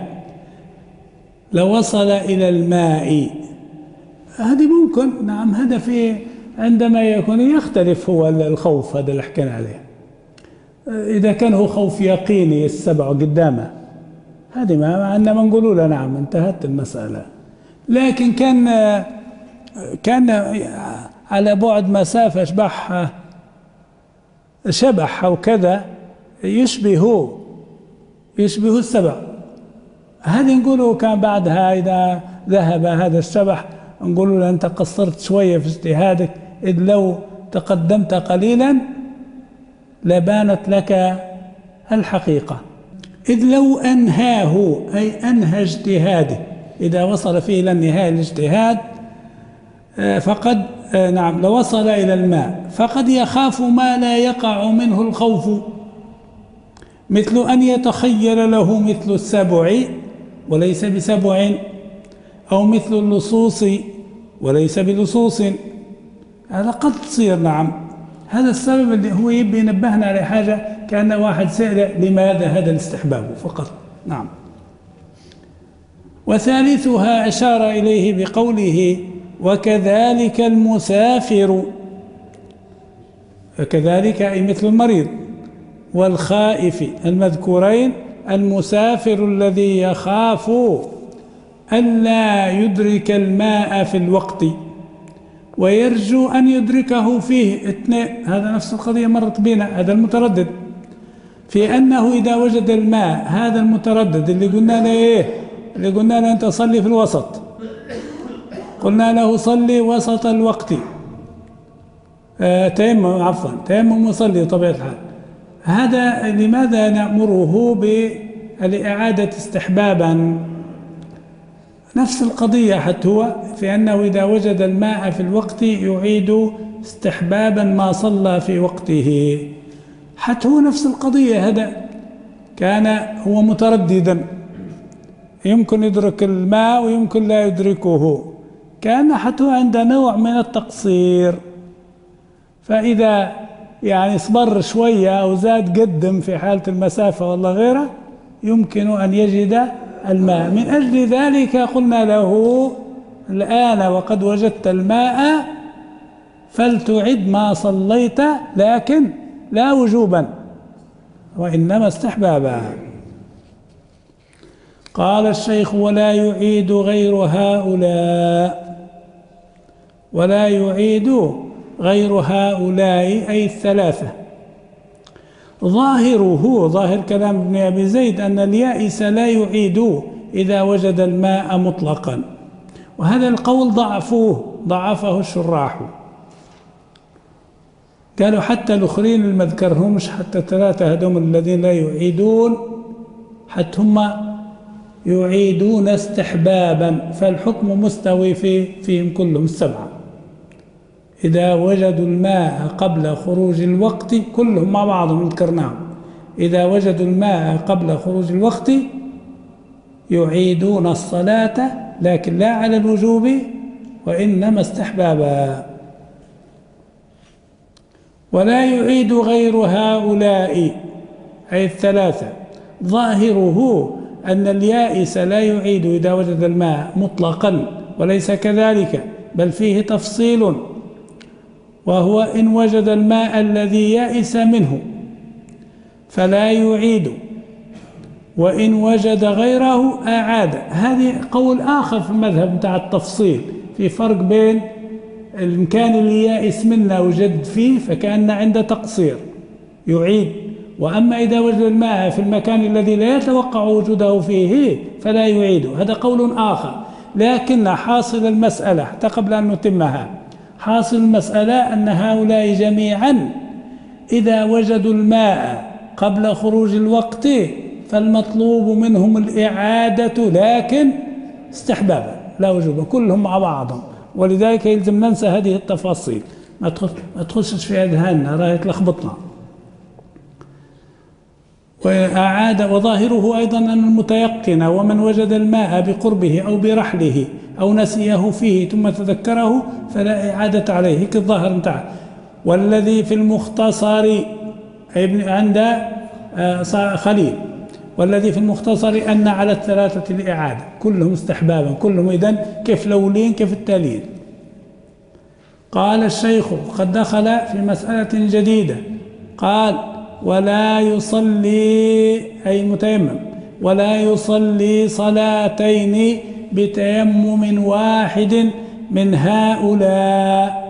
لوصل إلى الماء. هذه ممكن، نعم، هذا في عندما يكون يختلف هو الخوف هذا اللي حكينا عليه. إذا كان هو خوف يقيني السبع قدامه هذه ما عندنا ما نقولوا له نعم انتهت المسألة. لكن كان كان على بعد مسافة شبح شبح أو كذا يشبه يشبه السبع، هذه نقوله كان بعدها إذا ذهب هذا الشبح نقول له أنت قصرت شوية في اجتهادك، إذ لو تقدمت قليلا لبانت لك الحقيقة. إذ لو أنهاه أي أنهى اجتهاده، إذا وصل فيه إلى النهاية الاجتهاد فقد نعم لوصل إلى الماء، فقد يخاف ما لا يقع منه الخوف، مثل أن يتخيل له مثل السبع وليس بسبع، أو مثل اللصوص وليس بلصوص. هذا قد تصير نعم. هذا السبب اللي هو يبي ينبهنا على حاجة، كأن واحد سأل لماذا هذا الاستحباب فقط. نعم. وثالثها أشار إليه بقوله وكذلك المسافر، وكذلك أي مثل المريض والخائف المذكورين، المسافر الذي يخاف ألا يدرك الماء في الوقت ويرجو أن يدركه فيه اثنين. هذا نفس القضية مرت بنا، هذا المتردد في أنه إذا وجد الماء، هذا المتردد اللي قلنا له إيه، اللي قلنا له أنت صلي في الوسط، قلنا له صلي وسط الوقت، آه تيمم عفوا تيمم وصلي طبيعة الحال. هذا لماذا نأمره بالإعادة استحبابا؟ نفس القضية حتى هو في أنه إذا وجد الماء في الوقت يعيد استحبابا ما صلى في وقته. حتى هو نفس القضية، هذا كان هو مترددا، يمكن يدرك الماء ويمكن لا يدركه، كان حتى هو عنده نوع من التقصير، فإذا يعني صبر شوية أو زاد قدم في حالة المسافة والله غيره يمكن أن يجد الماء. من أجل ذلك قلنا له الآن وقد وجدت الماء فلتعد ما صليت، لكن لا وجوبا وإنما استحبابا. قال الشيخ ولا يعيد غير هؤلاء، ولا يعيد غير هؤلاء أي الثلاثة. ظاهره ظاهر كلام ابن أبي زيد أن اليائس لا يعيد إذا وجد الماء مطلقا، وهذا القول ضعفوه ضعفه الشراح، قالوا حتى الأخرين اللي ما ذكرهمش، حتى ثلاثة هذول الذين لا يعيدون حتى هم يعيدون استحبابا، فالحكم مستوي في فيهم كلهم السبعة. إذا وجدوا الماء قبل خروج الوقت كلهم مع بعضهم ذكرناهم، إذا وجدوا الماء قبل خروج الوقت يعيدون الصلاة، لكن لا على الوجوب وإنما استحبابا. ولا يعيد غير هؤلاء أي الثلاثة. ظاهره أن اليائس لا يعيد إذا وجد الماء مطلقا، وليس كذلك، بل فيه تفصيل، وهو إن وجد الماء الذي يئس منه فلا يعيد، وإن وجد غيره أعاد. هذه قول آخر في المذهب بتاع التفصيل، في فرق بين المكان اللي يائس منه وجد فيه فكأن عنده تقصير يعيد، وأما إذا وجد الماء في المكان الذي لا يتوقع وجوده فيه فلا يعيده. هذا قول آخر. لكن حاصل المسألة حتى قبل أن نتمها، حاصل المسألة أن هؤلاء جميعا إذا وجدوا الماء قبل خروج الوقت فالمطلوب منهم الإعادة، لكن استحبابا لا وجوبا، كلهم مع بعضهم. ولذلك يلزم ننسى هذه التفاصيل، ما تخشش في أذهاننا، راهي تلخبطنا. وأعاد وظاهره أيضا أن المتيقن ومن وجد الماء بقربه أو برحله أو نسيه فيه ثم تذكره فلا إعادة عليه، هيك الظاهر نتاعه. والذي في المختصر عند خليل، والذي في المختصر أن على الثلاثة الإعادة، كلهم استحبابا، كلهم إذن كيف الأولين كيف التاليين. قال الشيخ قد دخل في مسألة جديدة، قال ولا يصلي أي متيمم ولا يصلي صلاتين بتيمم واحد من هؤلاء.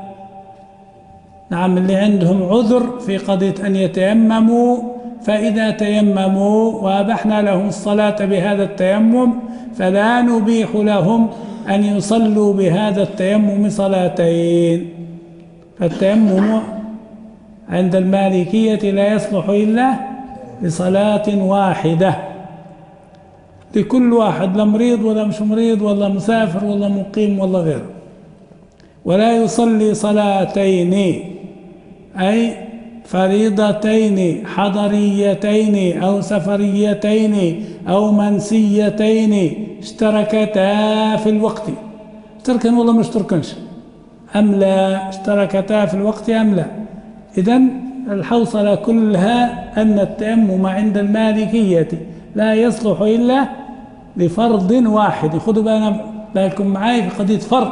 نعم، اللي عندهم عذر في قضية أن يتيمموا، فإذا تيمموا وأبحنا لهم الصلاة بهذا التيمم فلا نبيح لهم أن يصلوا بهذا التيمم صلاتين. فالتيمم عند المالكية لا يصلح إلا لصلاة واحدة لكل واحد، لا مريض ولا مش مريض ولا مسافر ولا مقيم ولا غيره. ولا يصلي صلاتين أي فريضتين حضريتين أو سفريتين أو منسيتين اشتركتا في الوقت. اشتركن ولا ما اشتركنش أم لا؟ اشتركتا في الوقت أم لا؟ إذن الحوصلة كلها أن التيمم عند المالكية لا يصلح إلا لفرض واحد. خذوا بالكم معي في قضية فرض،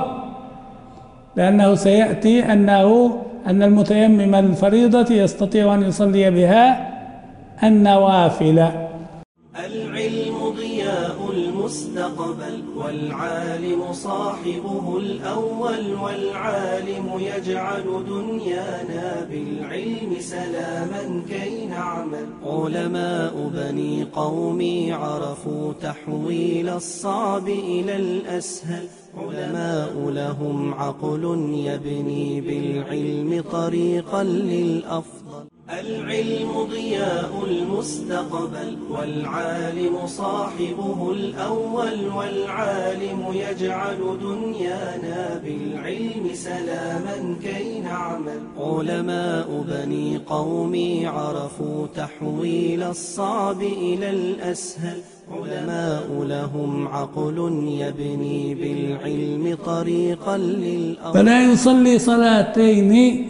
لأنه سيأتي أنه أن المتيمم الفريضة يستطيع أن يصلي بها النوافل. العلم ضياء المستقبل والعالم صاحبه الأول، والعالم يجعل دنيانا بالعلم سلاما كي نعمل. علماء بني قومي عرفوا تحويل الصعب إلى الأسهل، علماء لهم عقل يبني بالعلم طريقا للأفضل. العلم ضياء المستقبل والعالم صاحبه الأول، والعالم يجعل دنيانا بالعلم سلاما كي نعمل. علماء بني قومي عرفوا تحويل الصعب إلى الأسهل، علماء لهم عقل يبني بالعلم طريقا للأفضل. فلا يصلي صلاتين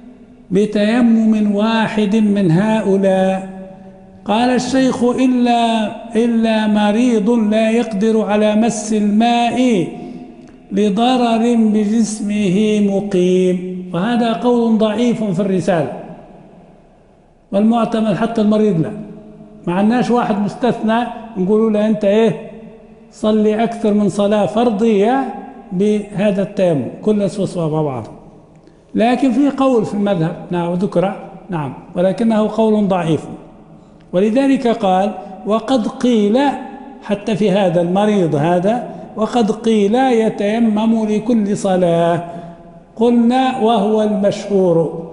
بتيمم واحد من هؤلاء. قال الشيخ إلا, إلا مريض لا يقدر على مس الماء لضرر بجسمه مقيم. وهذا قول ضعيف في الرسالة، والمعتمد حتى المريض لا، ما عندناش واحد مستثنى نقولوا له أنت إيه صلي أكثر من صلاة فرضية بهذا التيمم، كل أسوأ مع بعض. لكن في قول في المذهب نعم ذكر نعم، ولكنه قول ضعيف. ولذلك قال وقد قيل حتى في هذا المريض هذا، وقد قيل يتيمم لكل صلاة. قلنا وهو المشهور،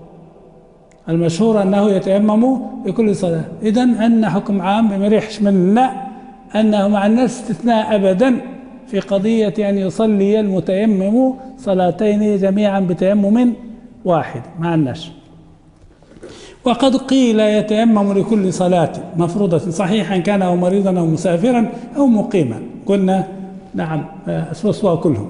المشهور أنه يتيمم لكل صلاة. إذن أن حكم عام بما يريحش منا أنه مع الناس استثناء أبدا في قضية أن يصلي المتيمم صلاتين جميعا بتيمم واحد مع الناس. وقد قيل يتيمم لكل صلاة مفروضة صحيحا كان أو مريضا أو مسافرا أو مقيما، قلنا نعم أسوأ كلهم.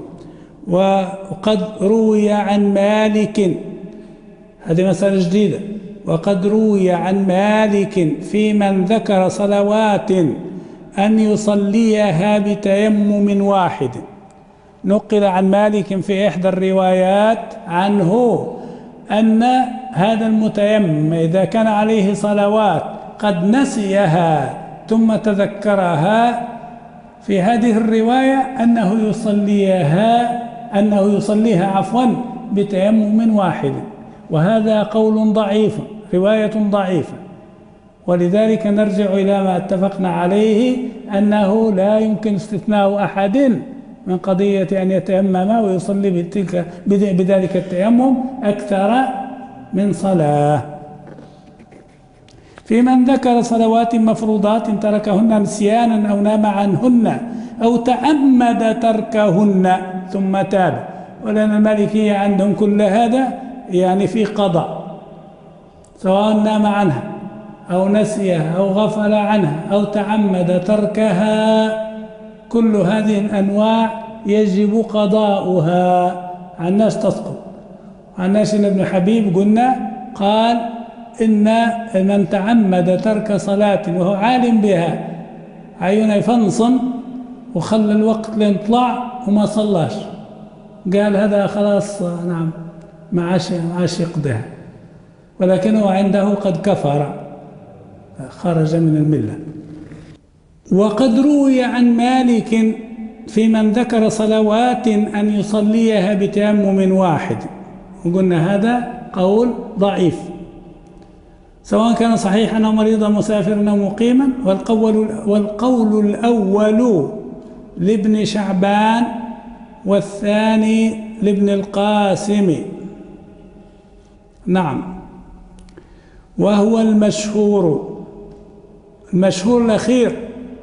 وقد روي عن مالك، هذه مسألة جديدة، وقد روي عن مالك في من ذكر صلوات أن يصليها بتيمم واحد. نقل عن مالك في إحدى الروايات عنه أن هذا المتيمم إذا كان عليه صلوات قد نسيها ثم تذكرها، في هذه الرواية أنه يصليها أنه يصليها عفوا بتيمم واحد. وهذا قول ضعيف، رواية ضعيفة، ولذلك نرجع إلى ما اتفقنا عليه أنه لا يمكن استثناء أحد من قضية أن يتيمم ويصلي بتلك بذلك التيمم أكثر من صلاة. في من ذكر صلوات مفروضات تركهن نسيانا أو نام عنهن أو تعمد تركهن ثم تاب، ولأن المالكية عندهم كل هذا يعني في قضاء، سواء نام عنها أو نسيها أو غفل عنها أو تعمد تركها، كل هذه الأنواع يجب قضاؤها. عن الناس تسقط. عن ناس بن حبيب قلنا قال إن من تعمد ترك صلاة وهو عالم بها عيونه يفنصن وخلى الوقت لين طلع وما صلاش، قال هذا خلاص نعم ما عاش ما عاش يقضيها، ولكنه عنده قد كفر خرج من الملة. وقد روي عن مالك في من ذكر صلوات أن يصليها بتيمم واحد، وقلنا هذا قول ضعيف سواء كان صحيحا أو مريضا مسافرا أو مقيما. والقول, والقول الأول لابن شعبان والثاني لابن القاسم، نعم، وهو المشهور. المشهور الأخير.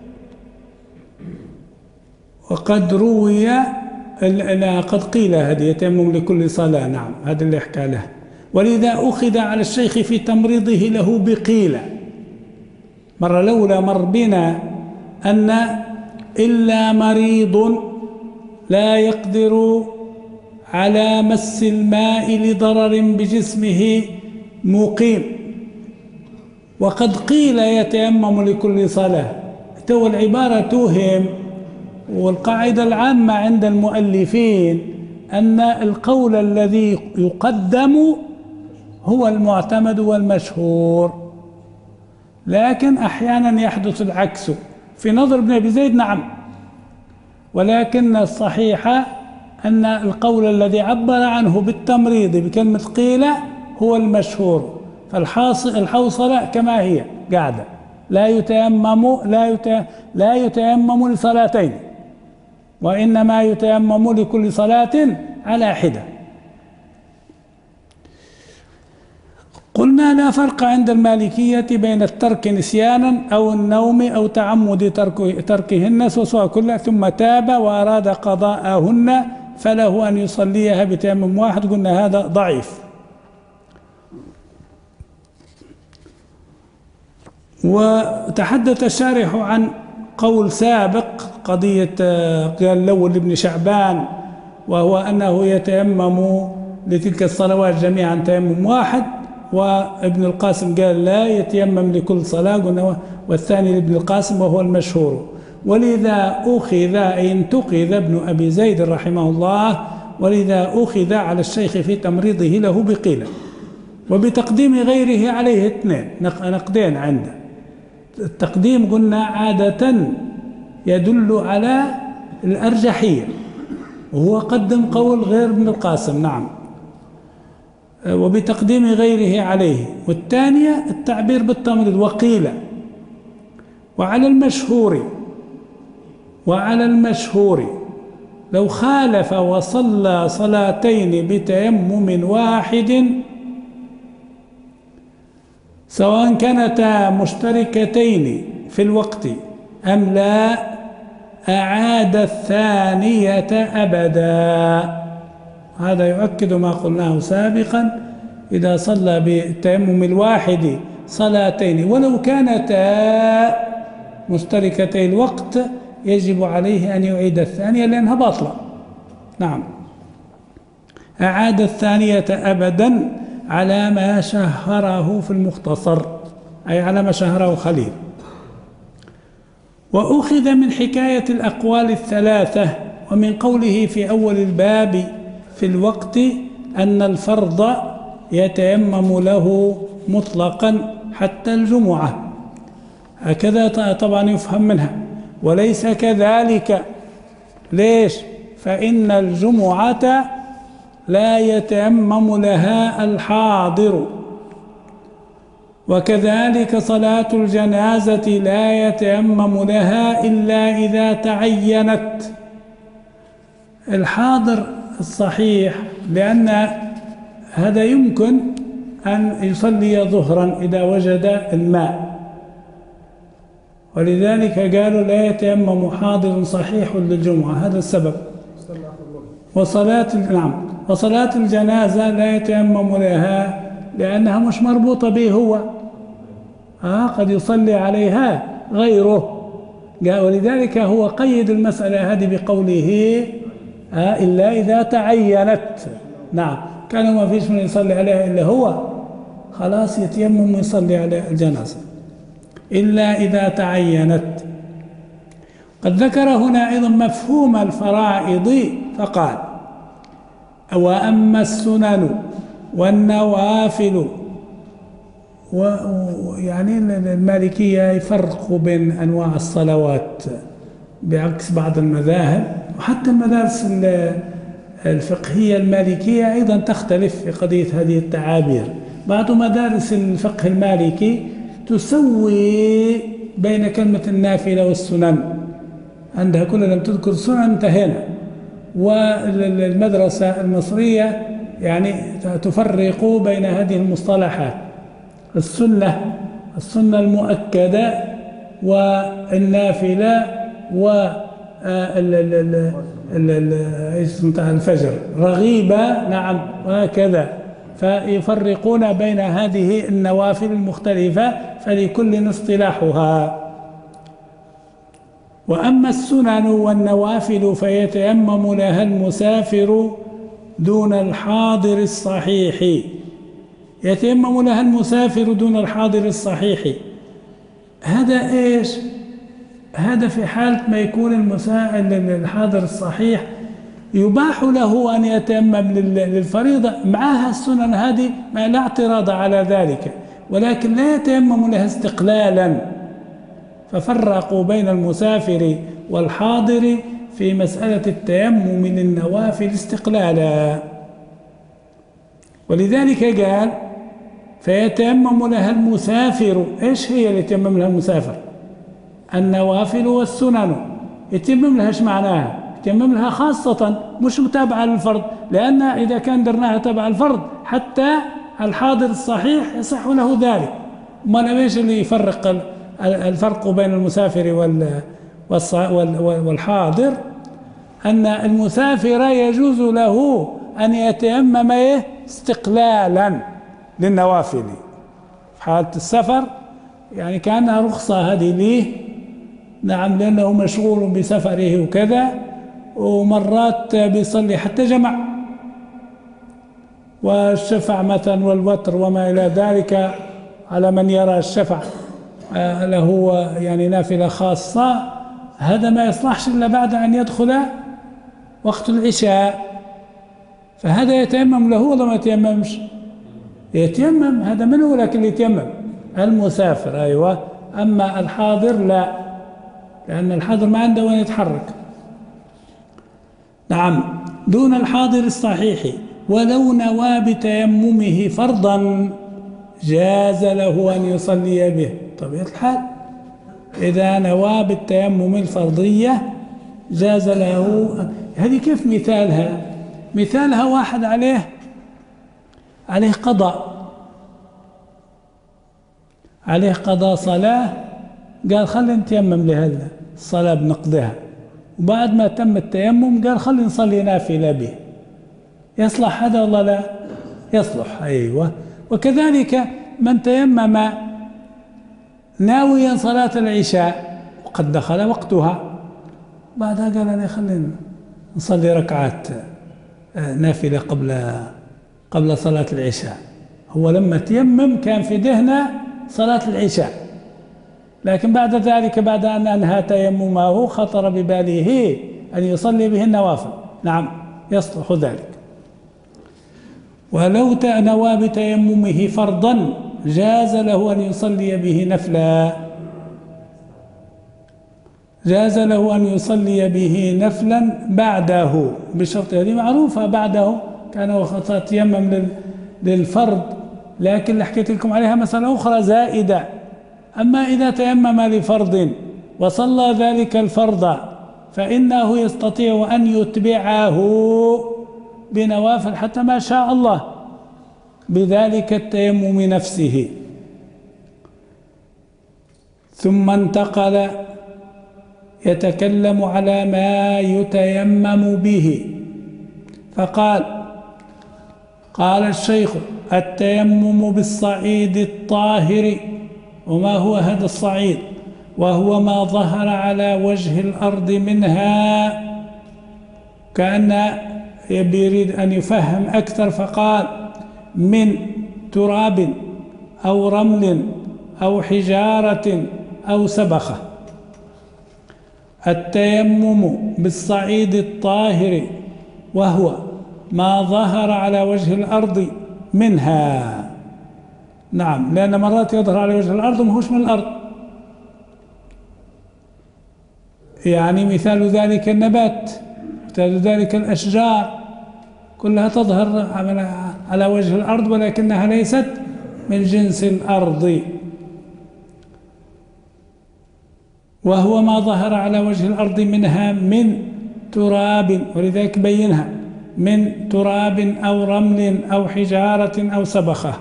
وقد روي قد قيل هذه يتيمم لكل صلاة، نعم، هذا اللي حكى له. ولذا أخذ على الشيخ في تمريضه له بقيل. مرة الأولى مر بنا أن إلا مريض لا يقدر على مس الماء لضرر بجسمه مقيم، وقد قيل يتيمم لكل صلاة. تو العبارة توهم، والقاعدة العامة عند المؤلفين أن القول الذي يقدم هو المعتمد والمشهور، لكن أحيانا يحدث العكس. في نظر ابن أبي زيد نعم، ولكن الصحيح أن القول الذي عبر عنه بالتمريض بكلمة قيل هو المشهور. فالحوصلة كما هي قاعدة لا يتيمم لا لا يتيمم لصلاتين، وإنما يتيمم لكل صلاة على حدة. قلنا لا فرق عند المالكية بين الترك نسيانا أو النوم أو تعمد تركهن سواء كلها، ثم تاب وأراد قضاءهن فله أن يصليها بتيمم واحد. قلنا هذا ضعيف. وتحدث الشارح عن قول سابق قضية قال الأول لابن شعبان، وهو أنه يتيمم لتلك الصلوات جميعا تيمم واحد، وابن القاسم قال لا يتيمم لكل صلاة، قلنا والثاني لابن القاسم وهو المشهور. ولذا أخذ أي انتقذ ابن أبي زيد رحمه الله، ولذا أخذ على الشيخ في تمريضه له بقيل، وبتقديم غيره عليه اثنين نقدين عنده. التقديم قلنا عادة يدل على الأرجحية، وهو قدم قول غير ابن القاسم، نعم، وبتقديم غيره عليه. والثانية التعبير بالتمريض وقيل. وعلى المشهور وعلى المشهور لو خالف وصلى صلاتين بتيمم واحد سواء كانتا مشتركتين في الوقت أم لا أعاد الثانية أبدا. هذا يؤكد ما قلناه سابقا، إذا صلى بالتيمم الواحد صلاتين ولو كانتا مشتركتي الوقت يجب عليه أن يعيد الثانية لأنها باطلة، نعم، أعاد الثانية أبدا على ما شهره في المختصر، أي على ما شهره خليل. وأخذ من حكاية الأقوال الثلاثة ومن قوله في أول الباب في الوقت أن الفرض يتيمم له مطلقا حتى الجمعة، هكذا طبعا يفهم منها. وليس كذلك، ليش؟ فإن الجمعة لا يتيمم لها الحاضر، وكذلك صلاة الجنازة لا يتيمم لها إلا إذا تعينت. الحاضر الصحيح، لأن هذا يمكن أن يصلي ظهرا إذا وجد الماء، ولذلك قالوا لا يتيمم حاضر صحيح للجمعة، هذا السبب. وصلاة نعم وصلاة الجنازة لا يتيمم لها لأنها مش مربوطة به هو، آه قد يصلي عليها غيره، ولذلك هو قيد المسألة هذه بقوله آه إلا إذا تعينت. نعم، كان ما فيش من يصلي عليها إلا هو، خلاص يتيمم ويصلي على الجنازة إلا إذا تعينت. قد ذكر هنا أيضا مفهوم الفرائض فقال: وأما السنن والنوافل، ويعني المالكية يفرقوا بين أنواع الصلوات بعكس بعض المذاهب، وحتى المدارس الفقهية المالكية أيضا تختلف في قضية هذه التعابير. بعض مدارس الفقه المالكي تسوي بين كلمة النافلة والسنن، عندها كل لم تذكر سنن انتهينا. والمدرسة المصرية يعني تفرق بين هذه المصطلحات: السنة السنة المؤكدة، والنافلة، و الفجر رغيبة، نعم، وهكذا. فيفرقون بين هذه النوافل المختلفة، فلكل اصطلاحها. وأما السنن والنوافل فيتيمم لها المسافر دون الحاضر الصحيح. يتيمم لها المسافر دون الحاضر الصحيح، هذا إيش؟ هذا في حالة ما يكون الحاضر الصحيح يباح له أن يتيمم للفريضة، معها السنن هذه ما لا اعتراض على ذلك، ولكن لا يتيمم لها استقلالا. ففرقوا بين المسافر والحاضر في مسألة التيمم للنوافل استقلالا، ولذلك قال: فيتيمم لها المسافر. إيش هي اللي يتيمم لها المسافر؟ النوافل والسنن. يتيمم لها ايش معناها؟ يتيمم لها خاصة، مش متابعة للفرض، لأن إذا كان درناها تبع الفرض حتى الحاضر الصحيح يصح له ذلك. ما ليش اللي يفرق الفرق بين المسافر والحاضر؟ أن المسافر يجوز له أن يتيمم استقلالا للنوافل في حالة السفر، يعني كأنها رخصة هذه ليه، نعم، لأنه مشغول بسفره وكذا، ومرات بيصلي حتى جمع والشفع مثلا والوتر وما إلى ذلك، على من يرى الشفع له يعني نافلة خاصة. هذا ما يصلحش إلا بعد أن يدخل وقت العشاء، فهذا يتيمم له ولا ما يتيممش؟ يتيمم، هذا منه، لكن يتيمم المسافر. أيوة. أما الحاضر لا، لأن الحاضر ما عنده وين يتحرك. نعم، دون الحاضر الصحيح، ولو نوى بتيممه فرضا جاز له أن يصلي به. طبيعة الحال إذا نوى بالتيمم الفرضية جاز له. هذه كيف مثالها؟ مثالها واحد عليه عليه قضاء عليه قضاء صلاة، قال خلي نتيمم لهذا الصلاة بنقضيها، وبعد ما تم التيمم قال خلي نصلي نافلة به. يصلح هذا ولا لا؟ يصلح. أيوة. وكذلك من تيمم ناويا صلاة العشاء وقد دخل وقتها، بعدها قال أنا خلينا نصلي ركعات نافلة قبل قبل صلاة العشاء. هو لما تيمم كان في ذهنه صلاة العشاء، لكن بعد ذلك بعد أن أنهى تيممه خطر بباله أن يصلي به النوافل. نعم، يصلح ذلك. ولو نوى بتيممه فرضا جاز له أن يصلي به نفلا جاز له أن يصلي به نفلا بعده بشرط، هذه معروفة، بعده كان وقت تيمم للفرض لكن اللي حكيت لكم عليها مسألة أخرى زائدة. أما إذا تيمم لفرض وصلى ذلك الفرض فإنه يستطيع أن يتبعه بنوافل حتى ما شاء الله بذلك التيمم نفسه. ثم انتقل يتكلم على ما يتيمم به فقال: قال الشيخ: التيمم بالصعيد الطاهر. وما هو هذا الصعيد؟ وهو ما ظهر على وجه الأرض منها. كان يريد أن يفهم أكثر فقال: من تراب أو رمل أو حجارة أو سبخة. التيمم بالصعيد الطاهر وهو ما ظهر على وجه الأرض منها. نعم، لأن مرات يظهر على وجه الأرض ومهوش من الأرض. يعني مثال ذلك النبات، مثال ذلك الأشجار، كلها تظهر على وجه الأرض ولكنها ليست من جنس الأرض. وهو ما ظهر على وجه الأرض منها من تراب، ولذلك بينها: من تراب أو رمل أو حجارة أو سبخة.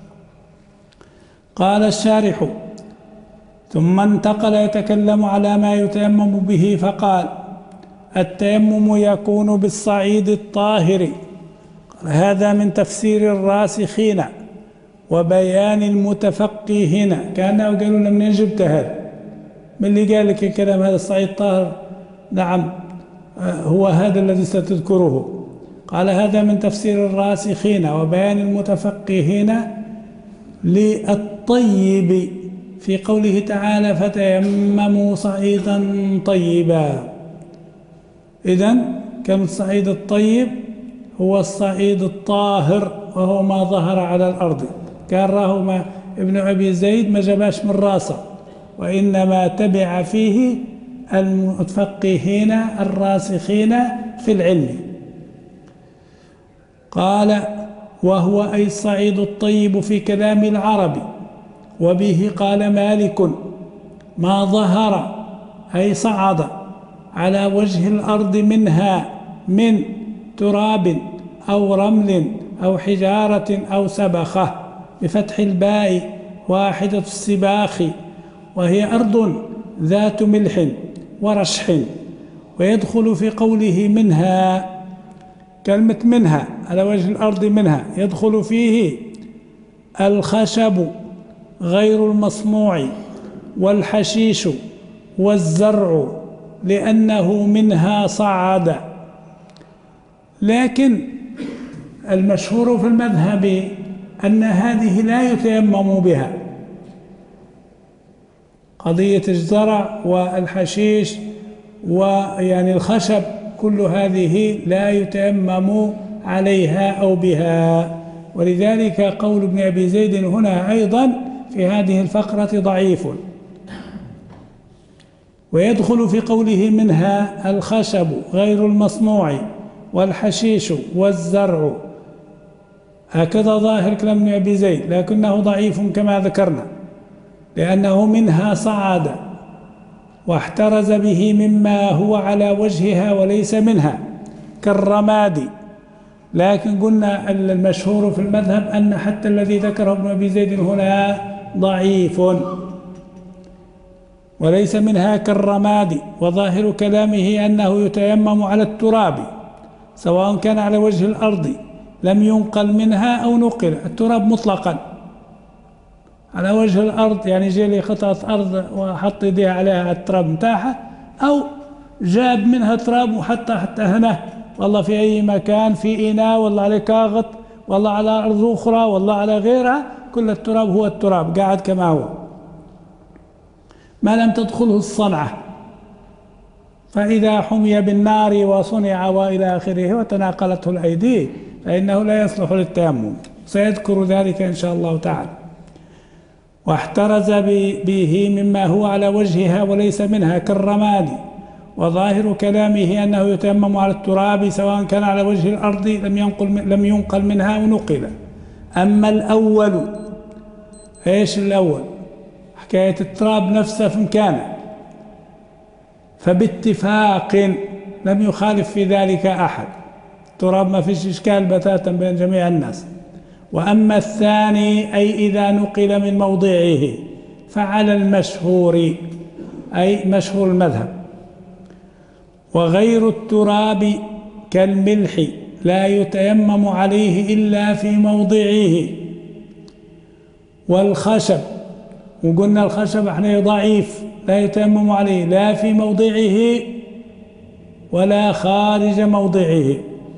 قال الشارح: ثم انتقل يتكلم على ما يتيمم به فقال: التيمم يكون بالصعيد الطاهر. هذا من تفسير الراسخين وبيان المتفقهين. كأنه قالوا لم نجبت هذا من اللي قال لك الكلام هذا الصعيد الطاهر. نعم، هو هذا الذي ستذكره. قال: هذا من تفسير الراسخين وبيان المتفقهين للطيب في قوله تعالى: فتيمموا صعيدا طيبا. إذن كلمة الصعيد الطيب هو الصعيد الطاهر، وهو ما ظهر على الأرض. كان راه ما ابن أبي زيد ما جاباش من راسه، وإنما تبع فيه المتفقهين الراسخين في العلم. قال: وهو أي الصعيد الطيب في كلام العرب. وبه قال مالك: ما ظهر أي صعد على وجه الأرض منها من تراب أو رمل أو حجارة أو سبخة بفتح الباء واحدة السباخ، وهي أرض ذات ملح ورشح. ويدخل في قوله منها، كلمة منها على وجه الأرض منها، يدخل فيه الخشب غير المصنوع والحشيش والزرع، لأنه منها صعد. لكن المشهور في المذهب أن هذه لا يتيمم بها. قضية الزرع والحشيش ويعني الخشب كل هذه لا يتيمم عليها أو بها. ولذلك قول ابن أبي زيد هنا أيضا في هذه الفقرة ضعيف. ويدخل في قوله منها الخشب غير المصنوع والحشيش والزرع، هكذا ظاهر كلام ابن أبي زيد، لكنه ضعيف كما ذكرنا، لأنه منها صعد واحترز به مما هو على وجهها وليس منها كالرماد. لكن قلنا المشهور في المذهب أن حتى الذي ذكره ابن أبي زيد هنا ضعيف، وليس منها كالرماد. وظاهر كلامه أنه يتيمم على التراب سواء كان على وجه الأرض لم ينقل منها أو نقل. التراب مطلقا على وجه الأرض، يعني جاء لي قطعة أرض وحط يديها عليها على التراب متاعها، أو جاب منها تراب وحتى حتى هنا والله في أي مكان، في إناء والله على كاغط والله على أرض أخرى والله على غيرها، كل التراب هو التراب قاعد كما هو ما لم تدخله الصنعة. فإذا حمي بالنار وصنع وإلى آخره وتناقلته الأيدي فإنه لا يصلح للتيمم، سيذكر ذلك إن شاء الله تعالى. واحترز به مما هو على وجهها وليس منها كالرماد. وظاهر كلامه أنه يتيمم على التراب سواء كان على وجه الأرض لم ينقل, لم ينقل منها ونقل. أما الأول، إيش الأول؟ حكاية التراب نفسه في مكانه، فباتفاق لم يخالف في ذلك أحد، التراب ما فيش إشكال بتاتا بين جميع الناس. وأما الثاني أي إذا نقل من موضعه فعلى المشهور، أي مشهور المذهب. وغير التراب كالملح لا يتيمم عليه إلا في موضعه. والخشب، وقلنا الخشب احنا ضعيف لا يتيمم عليه لا في موضعه ولا خارج موضعه.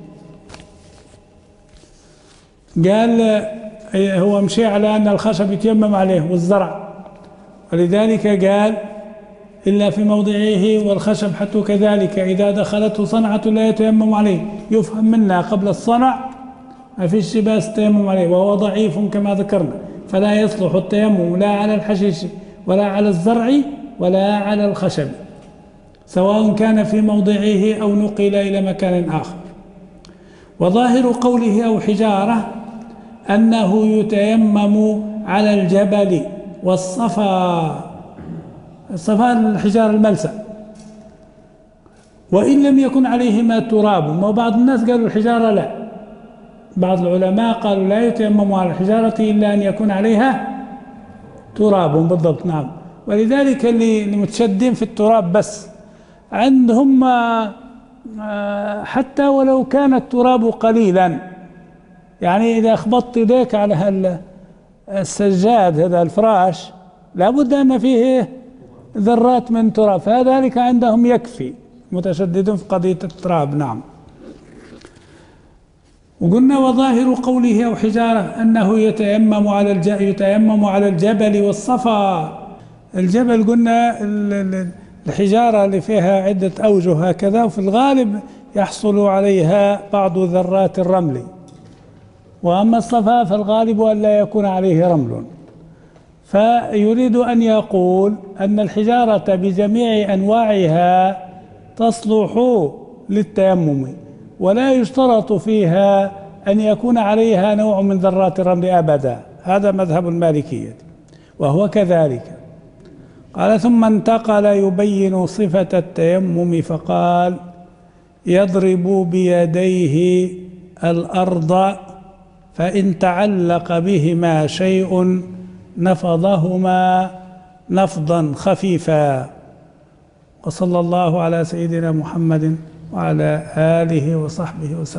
قال هو مشي على أن الخشب يتيمم عليه والزرع، ولذلك قال إلا في موضعه، والخشب حتى كذلك إذا دخلته صنعة لا يتيمم عليه. يفهم منا قبل الصنع ما فيش باس التيمم عليه، وهو ضعيف كما ذكرنا، فلا يصلح التيمم لا على الحشيش ولا على الزرع ولا على الخشب، سواء كان في موضعه أو نقل إلى مكان آخر. وظاهر قوله أو حجارة أنه يتيمم على الجبل والصفا، الصفا الحجار الملسى، وإن لم يكن عليهما تراب. وبعض الناس قالوا الحجارة لا، بعض العلماء قالوا لا يتيمم على الحجارة إلا أن يكون عليها تراب. بالضبط، نعم. ولذلك اللي متشدين في التراب بس عندهم حتى ولو كان التراب قليلا، يعني إذا أخبطت يديك على السجاد هذا الفراش لابد أن فيه ذرات من تراب، فذلك عندهم يكفي، متشددون في قضية التراب. نعم. وقلنا وظاهر قوله أو حجارة أنه يتيمم على الج... يتيمم على الجبل والصفا. الجبل قلنا الحجارة اللي فيها عدة أوجه هكذا، وفي الغالب يحصل عليها بعض ذرات الرمل. وأما الصفا فالغالب أن لا يكون عليه رمل. فيريد أن يقول أن الحجارة بجميع أنواعها تصلح للتيمم، ولا يشترط فيها أن يكون عليها نوع من ذرات الرمل أبدا. هذا مذهب المالكية وهو كذلك. قال ثم انتقل يبين صفة التيمم فقال يضرب بيديه الأرض فإن تعلق بهما شيء نفضهما نفضا خفيفا. وصلى الله على سيدنا محمد وعلى آله وصحبه وسلم.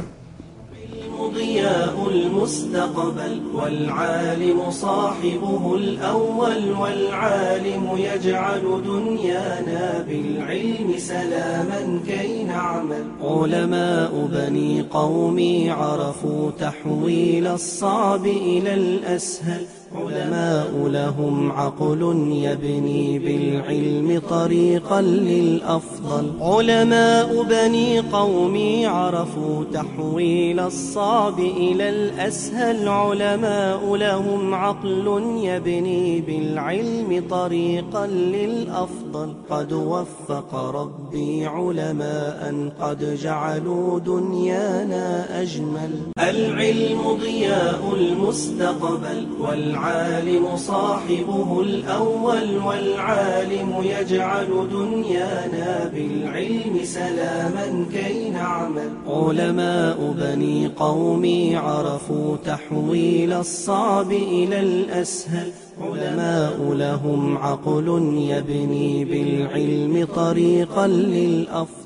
ضياء المستقبل والعالم صاحبه الأول، والعالم يجعل دنيانا بالعلم سلاما كي نعمل. علماء بني قومي عرفوا تحويل الصعب إلى الأسهل، علماء لهم عقل يبني بالعلم طريقا للأفضل. علماء بني قومي عرفوا تحويل الصعب إلى الأسهل، علماء لهم عقل يبني بالعلم طريقا للأفضل. قد وفق ربي علماء قد جعلوا دنيانا أجمل. العلم ضياء المستقبل والعالم صاحبه الأول، والعالم يجعل دنيانا بالعلم سلاما كي نعمل. علماء بني قومي عرفوا تحويل الصعب إلى الأسهل، علماء لهم عقل يبني بالعلم طريقا للأفضل.